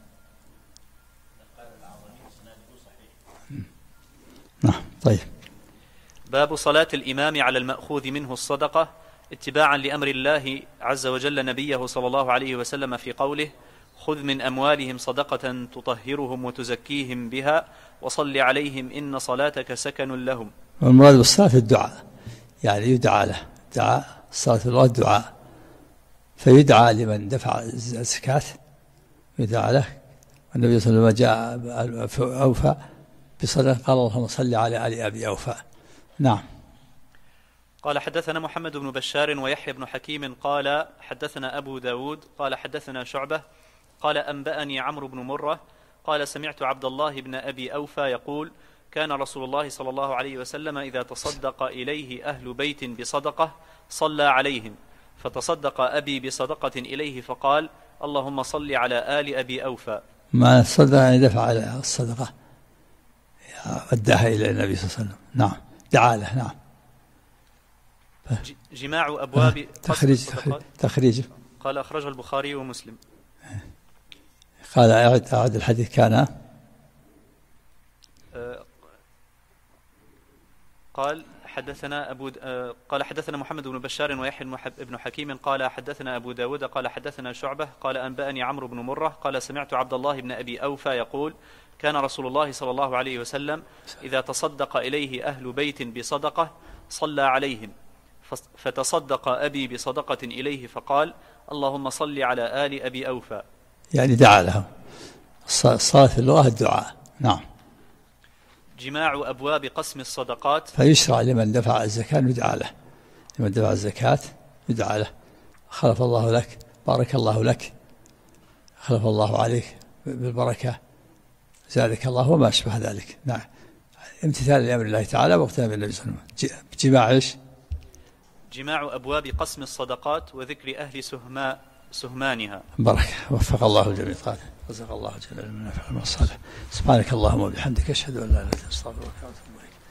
S2: نعم. طيب.
S5: باب صلاة الإمام على المأخوذ منه الصدقة اتباعا لأمر الله عز وجل نبيه صلى الله عليه وسلم في قوله: خذ من أموالهم صدقة تطهرهم وتزكيهم بها وصل عليهم إن صلاتك سكن لهم.
S2: والمراد بالصلاة الدعاء، يعني يدعى له، دعاء الصلاة الله الدعاء، فيدعى لمن دفع الزكاة يدعى له. والنبي صلى الله عليه وسلم جاء أوفى بصدقة قال اللهم صل على آل أبي أوفى. نعم.
S5: قال حدثنا محمد بن بشار ويحيى بن حكيم قال حدثنا أبو داود قال حدثنا شعبة قال أنبأني عمرو بن مرة قال سمعت عبد الله بن أبي أوفى يقول: كان رسول الله صلى الله عليه وسلم إذا تصدق إليه أهل بيت بصدقة صلى عليهم، فتصدق أبي بصدقة إليه فقال: اللهم صل على آل أبي أوفى.
S2: ما الصدقة يعني دفع الصدقة وداها إلى النبي صلى الله عليه وسلم. نعم. دعا له. نعم.
S5: جماع أبواب
S2: تخريج
S5: قال أخرجه البخاري ومسلم.
S2: قال أعد الحديث. كان
S5: قال حدثنا قال حدثنا محمد بن بشار ويحيى بن حكيم قال حدثنا أبو داود قال حدثنا شعبة قال أنبأني عمرو بن مرة قال سمعت عبد الله بن أبي أوفى يقول: كان رسول الله صلى الله عليه وسلم إذا تصدق إليه أهل بيت بصدقة صلى عليهم، فتصدق أبي بصدقة إليه فقال: اللهم صل على آل أبي أوفى. يعني
S2: دعا لهم. الصلاة في اللغة الدعاء. نعم.
S5: جماع أبواب قسم الصدقات.
S2: فيشرع لمن دفع الزكاة يدعى له، لمن دفع الزكاة يدعى له: خلف الله لك، بارك الله لك، خلف الله عليك بالبركة، زادك الله، وما أشبه ذلك. نعم. امتثال لأمر الله تعالى واقتناء بالنبي صلى الله عليه وسلم. جماع إيش؟
S5: جماع أبواب قسم الصدقات وذكر أهل سهمانها.
S2: بركة. وفق الله الجميع. رزق الله جل من نفع المصالح. سبحانك اللهم وبحمدك أشهد أن لا إله إلا أنت أستغفرك وأتوب إليك.